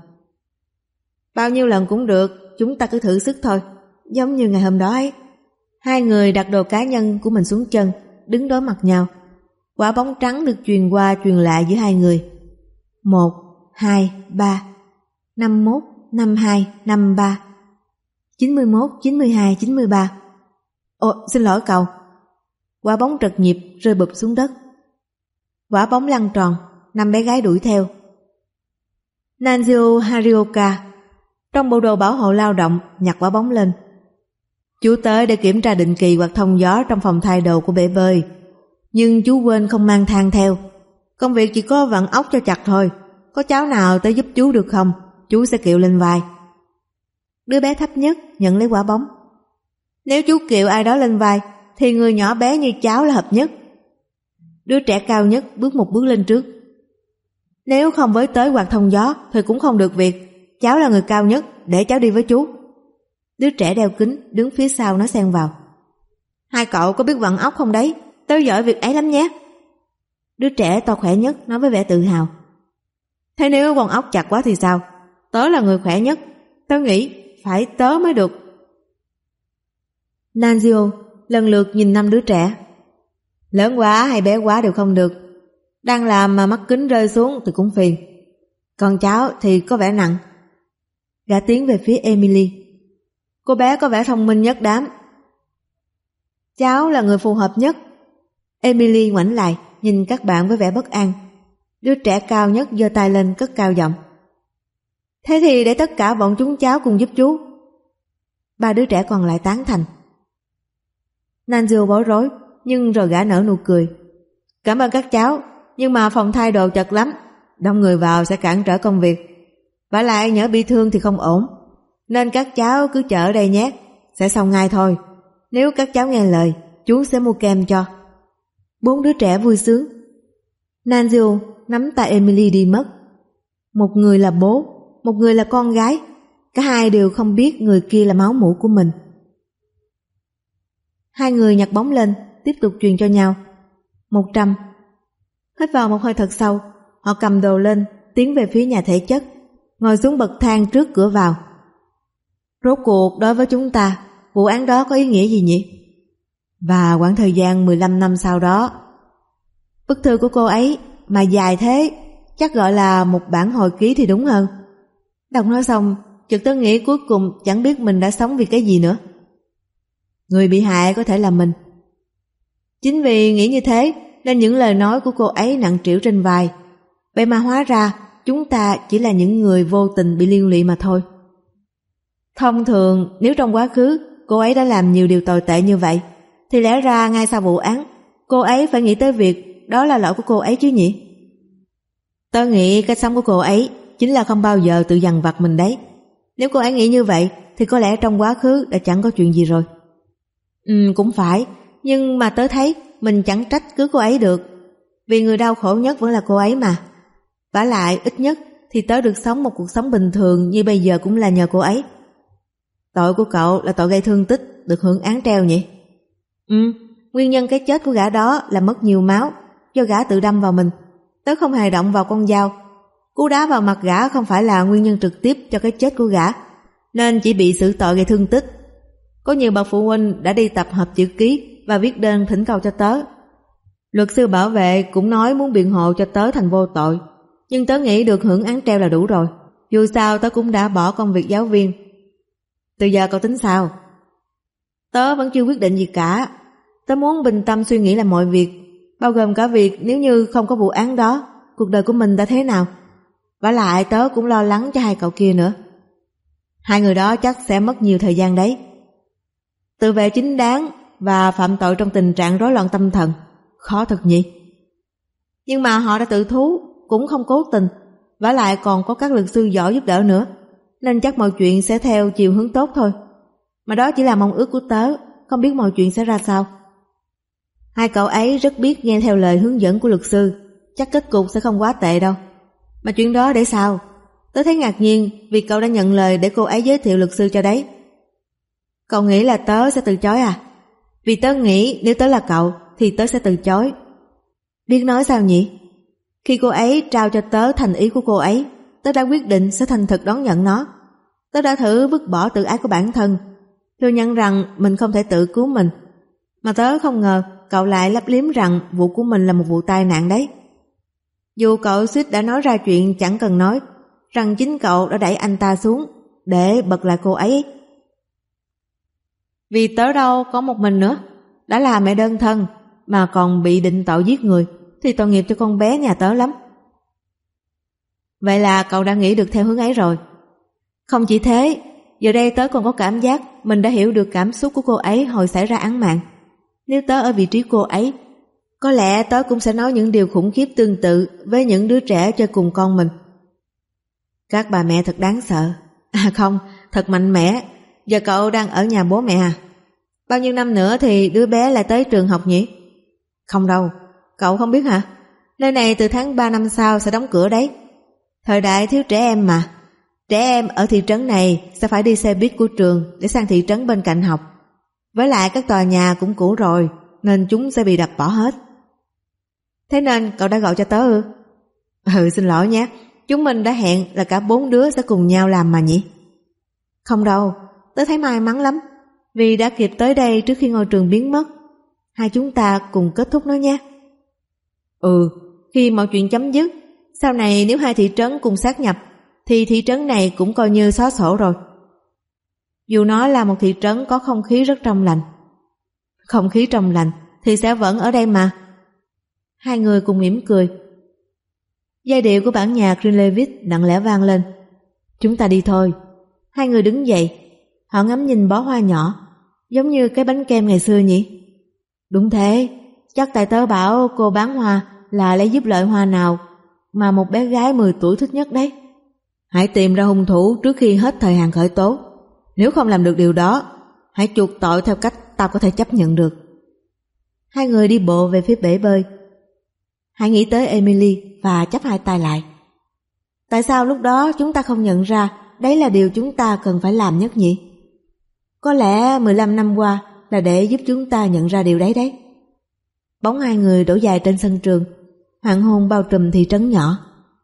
Bao nhiêu lần cũng được, chúng ta cứ thử sức thôi, giống như ngày hôm đó ấy. Hai người đặt đồ cá nhân của mình xuống chân, đứng đối mặt nhau. Quả bóng trắng được truyền qua truyền lại giữa hai người. 1, 2, 3, 51, 52, 53, 91, 92, 93. Ồ, xin lỗi cậu. Quả bóng trật nhịp rơi bụp xuống đất. Quả bóng lăn tròn, 5 bé gái đuổi theo. Nanzio Harioka trong bộ đồ bảo hộ lao động nhặt quả bóng lên. Chú tới để kiểm tra định kỳ hoặc thông gió trong phòng thay đồ của bể bơi, nhưng chú quên không mang thang theo. Công việc chỉ có vặn ốc cho chặt thôi. Có cháu nào tới giúp chú được không? Chú sẽ kiệu lên vai. Đứa bé thấp nhất nhận lấy quả bóng. Nếu chú kiệu ai đó lên vai thì người nhỏ bé như cháu là hợp nhất. Đứa trẻ cao nhất bước một bước lên trước. Nếu không với tới quạt thông gió thì cũng không được việc. Cháu là người cao nhất, để cháu đi với chú. Đứa trẻ đeo kính đứng phía sau nói xen vào. Hai cậu có biết vặn ốc không đấy? Tớ giỏi việc ấy lắm nhé. Đứa trẻ to khỏe nhất nói với vẻ tự hào. Thế nếu quần ốc chặt quá thì sao? Tớ là người khỏe nhất. Tớ nghĩ phải tớ mới được. Nanzio lần lượt nhìn 5 đứa trẻ. Lớn quá hay bé quá đều không được. Đang làm mà mắt kính rơi xuống thì cũng phiền. Còn cháu thì có vẻ nặng. Gã tiến về phía Emily. Cô bé có vẻ thông minh nhất đám. Cháu là người phù hợp nhất. Emily ngoảnh lại nhìn các bạn với vẻ bất an. Đứa trẻ cao nhất giơ tay lên cất cao giọng. Thế thì để tất cả bọn chúng cháu cùng giúp chú. 3 đứa trẻ còn lại tán thành. Nanzio bối rối, nhưng rồi gã nở nụ cười. Cảm ơn các cháu, nhưng mà phòng thay đồ chật lắm, đông người vào sẽ cản trở công việc. Vả lại nhỡ bị thương thì không ổn, nên các cháu cứ chờ ở đây nhé, sẽ xong ngay thôi. Nếu các cháu nghe lời, chú sẽ mua kem cho. 4 đứa trẻ vui sướng. Nanzio nắm tay Emily đi mất. Một người là bố, một người là con gái. Cả hai đều không biết người kia là máu mủ của mình. Hai người nhặt bóng lên, tiếp tục truyền cho nhau. 100. Hít vào một hơi thật sâu, họ cầm đồ lên, tiến về phía nhà thể chất, ngồi xuống bậc thang trước cửa vào. Rốt cuộc đối với chúng ta, vụ án đó có ý nghĩa gì nhỉ? Và quãng thời gian 15 năm sau đó. Bức thư của cô ấy mà dài thế, chắc gọi là một bản hồi ký thì đúng hơn. Đọc nói xong, chợt tớ nghĩ cuối cùng chẳng biết mình đã sống vì cái gì nữa. Người bị hại có thể là mình. Chính vì nghĩ như thế nên những lời nói của cô ấy nặng trĩu trên vai. Vậy mà hóa ra chúng ta chỉ là những người vô tình bị liên lụy mà thôi. Thông thường nếu trong quá khứ cô ấy đã làm nhiều điều tồi tệ như vậy, thì lẽ ra ngay sau vụ án cô ấy phải nghĩ tới việc đó là lỗi của cô ấy chứ nhỉ? Tớ nghĩ cách sống của cô ấy chính là không bao giờ tự dằn vặt mình đấy. Nếu cô ấy nghĩ như vậy thì có lẽ trong quá khứ đã chẳng có chuyện gì rồi. Cũng phải, nhưng mà tớ thấy mình chẳng trách cứ cô ấy được, vì người đau khổ nhất vẫn là cô ấy mà. Vả lại ít nhất thì tớ được sống một cuộc sống bình thường như bây giờ cũng là nhờ cô ấy. Tội của cậu là tội gây thương tích, được hưởng án treo nhỉ? Nguyên nhân cái chết của gã đó là mất nhiều máu, do gã tự đâm vào mình. Tớ không hề động vào con dao. Cú đá vào mặt gã không phải là nguyên nhân trực tiếp cho cái chết của gã, nên chỉ bị xử tội gây thương tích. Có nhiều bậc phụ huynh đã đi tập hợp chữ ký và viết đơn thỉnh cầu cho tớ. Luật sư bảo vệ cũng nói muốn biện hộ cho tớ thành vô tội, nhưng tớ nghĩ được hưởng án treo là đủ rồi. Dù sao tớ cũng đã bỏ công việc giáo viên. Từ giờ cậu tính sao? Tớ vẫn chưa quyết định gì cả. Tớ muốn bình tâm suy nghĩ lại mọi việc, bao gồm cả việc nếu như không có vụ án đó, cuộc đời của mình đã thế nào. Vả lại tớ cũng lo lắng cho hai cậu kia nữa. Hai người đó chắc sẽ mất nhiều thời gian đấy. Tự vệ chính đáng và phạm tội trong tình trạng rối loạn tâm thần, khó thật nhỉ? Nhưng mà họ đã tự thú, cũng không cố tình, vả lại còn có các luật sư giỏi giúp đỡ nữa, nên chắc mọi chuyện sẽ theo chiều hướng tốt thôi. Mà đó chỉ là mong ước của tớ, không biết mọi chuyện sẽ ra sao. Hai cậu ấy rất biết nghe theo lời hướng dẫn của luật sư, chắc kết cục sẽ không quá tệ đâu. Mà chuyện đó để sao? Tớ thấy ngạc nhiên vì cậu đã nhận lời để cô ấy giới thiệu luật sư cho đấy. Cậu nghĩ là tớ sẽ từ chối à? Vì tớ nghĩ nếu tớ là cậu thì tớ sẽ từ chối. Biết nói sao nhỉ? Khi cô ấy trao cho tớ thành ý của cô ấy, tớ đã quyết định sẽ thành thực đón nhận nó. Tớ đã thử vứt bỏ tự ái của bản thân, thừa nhận rằng mình không thể tự cứu mình. Mà tớ không ngờ cậu lại lấp liếm rằng vụ của mình là một vụ tai nạn đấy. Dù cậu suýt đã nói ra chuyện chẳng cần nói, rằng chính cậu đã đẩy anh ta xuống để bật lại cô ấy. Vì tớ đâu có một mình nữa, đã là mẹ đơn thân mà còn bị định tội giết người thì tội nghiệp cho con bé nhà tớ lắm. Vậy là cậu đã nghĩ được theo hướng ấy rồi. Không chỉ thế, giờ đây tớ còn có cảm giác mình đã hiểu được cảm xúc của cô ấy hồi xảy ra án mạng. Nếu tớ ở vị trí cô ấy, có lẽ tớ cũng sẽ nói những điều khủng khiếp tương tự với những đứa trẻ chơi cùng con mình. Các bà mẹ thật đáng sợ. À không, thật mạnh mẽ. Giờ cậu đang ở nhà bố mẹ à? Bao nhiêu năm nữa thì đứa bé lại tới trường học nhỉ? Không đâu, cậu không biết hả? Nơi này từ tháng 3 năm sau sẽ đóng cửa đấy. Thời đại thiếu trẻ em mà. Trẻ em ở thị trấn này sẽ phải đi xe buýt của trường để sang thị trấn bên cạnh học. Với lại các tòa nhà cũng cũ rồi, nên chúng sẽ bị đập bỏ hết. Thế nên cậu đã gọi cho tớ ư? Xin lỗi nhé, chúng mình đã hẹn là cả 4 đứa sẽ cùng nhau làm mà nhỉ? Không đâu, tớ thấy may mắn lắm, vì đã kịp tới đây trước khi ngôi trường biến mất. Hai chúng ta cùng kết thúc nó nhé. Khi mọi chuyện chấm dứt, sau này nếu hai thị trấn cùng sát nhập, thì thị trấn này cũng coi như xóa sổ rồi. Dù nó là một thị trấn có không khí rất trong lành. Không khí trong lành thì sẽ vẫn ở đây mà. Hai người cùng mỉm cười. Giai điệu của bản nhạc Greenleaf nặng lẽ vang lên. Chúng ta đi thôi. Hai người đứng dậy. Họ ngắm nhìn bó hoa nhỏ, giống như cái bánh kem ngày xưa nhỉ? Đúng thế, chắc tại tớ bảo cô bán hoa là lấy giúp loại hoa nào mà một bé gái 10 tuổi thích nhất đấy. Hãy tìm ra hung thủ trước khi hết thời hạn khởi tố. Nếu không làm được điều đó, hãy chuộc tội theo cách tao có thể chấp nhận được. Hai người đi bộ về phía bể bơi. Hãy nghĩ tới Emily và chắp hai tay lại. Tại sao lúc đó chúng ta không nhận ra đấy là điều chúng ta cần phải làm nhất nhỉ? Có lẽ 15 năm qua là để giúp chúng ta nhận ra điều đấy đấy. Bóng hai người đổ dài trên sân trường. hoàng hôn bao trùm thị trấn nhỏ.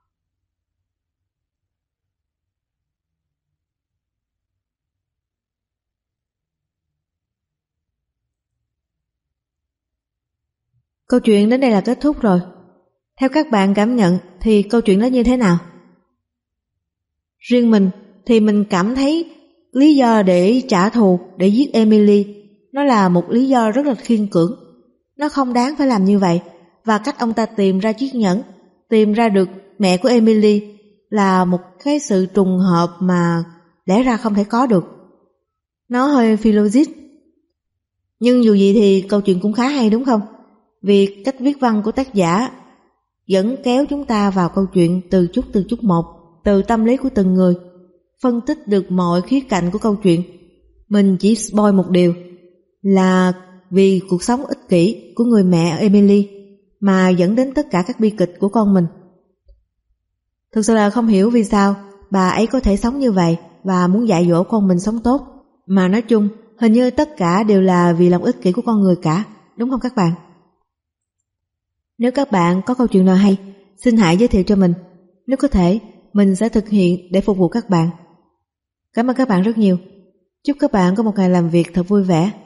Câu chuyện đến đây là kết thúc rồi. Theo các bạn cảm nhận thì câu chuyện đó như thế nào? Riêng mình thì mình cảm thấy lý do để trả thù, để giết Emily, nó là một lý do rất là khiên cưỡng. Nó không đáng phải làm như vậy. Và cách ông ta tìm ra chiếc nhẫn, tìm ra được mẹ của Emily là một cái sự trùng hợp mà lẽ ra không thể có được. Nó hơi phi logic. Nhưng dù gì thì câu chuyện cũng khá hay đúng không? Vì cách viết văn của tác giả dẫn kéo chúng ta vào câu chuyện từ chút một, từ tâm lý của từng người, phân tích được mọi khía cạnh của câu chuyện. Mình chỉ spoil một điều là vì cuộc sống ích kỷ của người mẹ Emily mà dẫn đến tất cả các bi kịch của con mình. Thực sự là không hiểu vì sao bà ấy có thể sống như vậy và muốn dạy dỗ con mình sống tốt. Mà nói chung, hình như tất cả đều là vì lòng ích kỷ của con người cả, đúng không các bạn? Nếu các bạn có câu chuyện nào hay, xin hãy giới thiệu cho mình. Nếu có thể, mình sẽ thực hiện để phục vụ các bạn. Cảm ơn các bạn rất nhiều. Chúc các bạn có một ngày làm việc thật vui vẻ.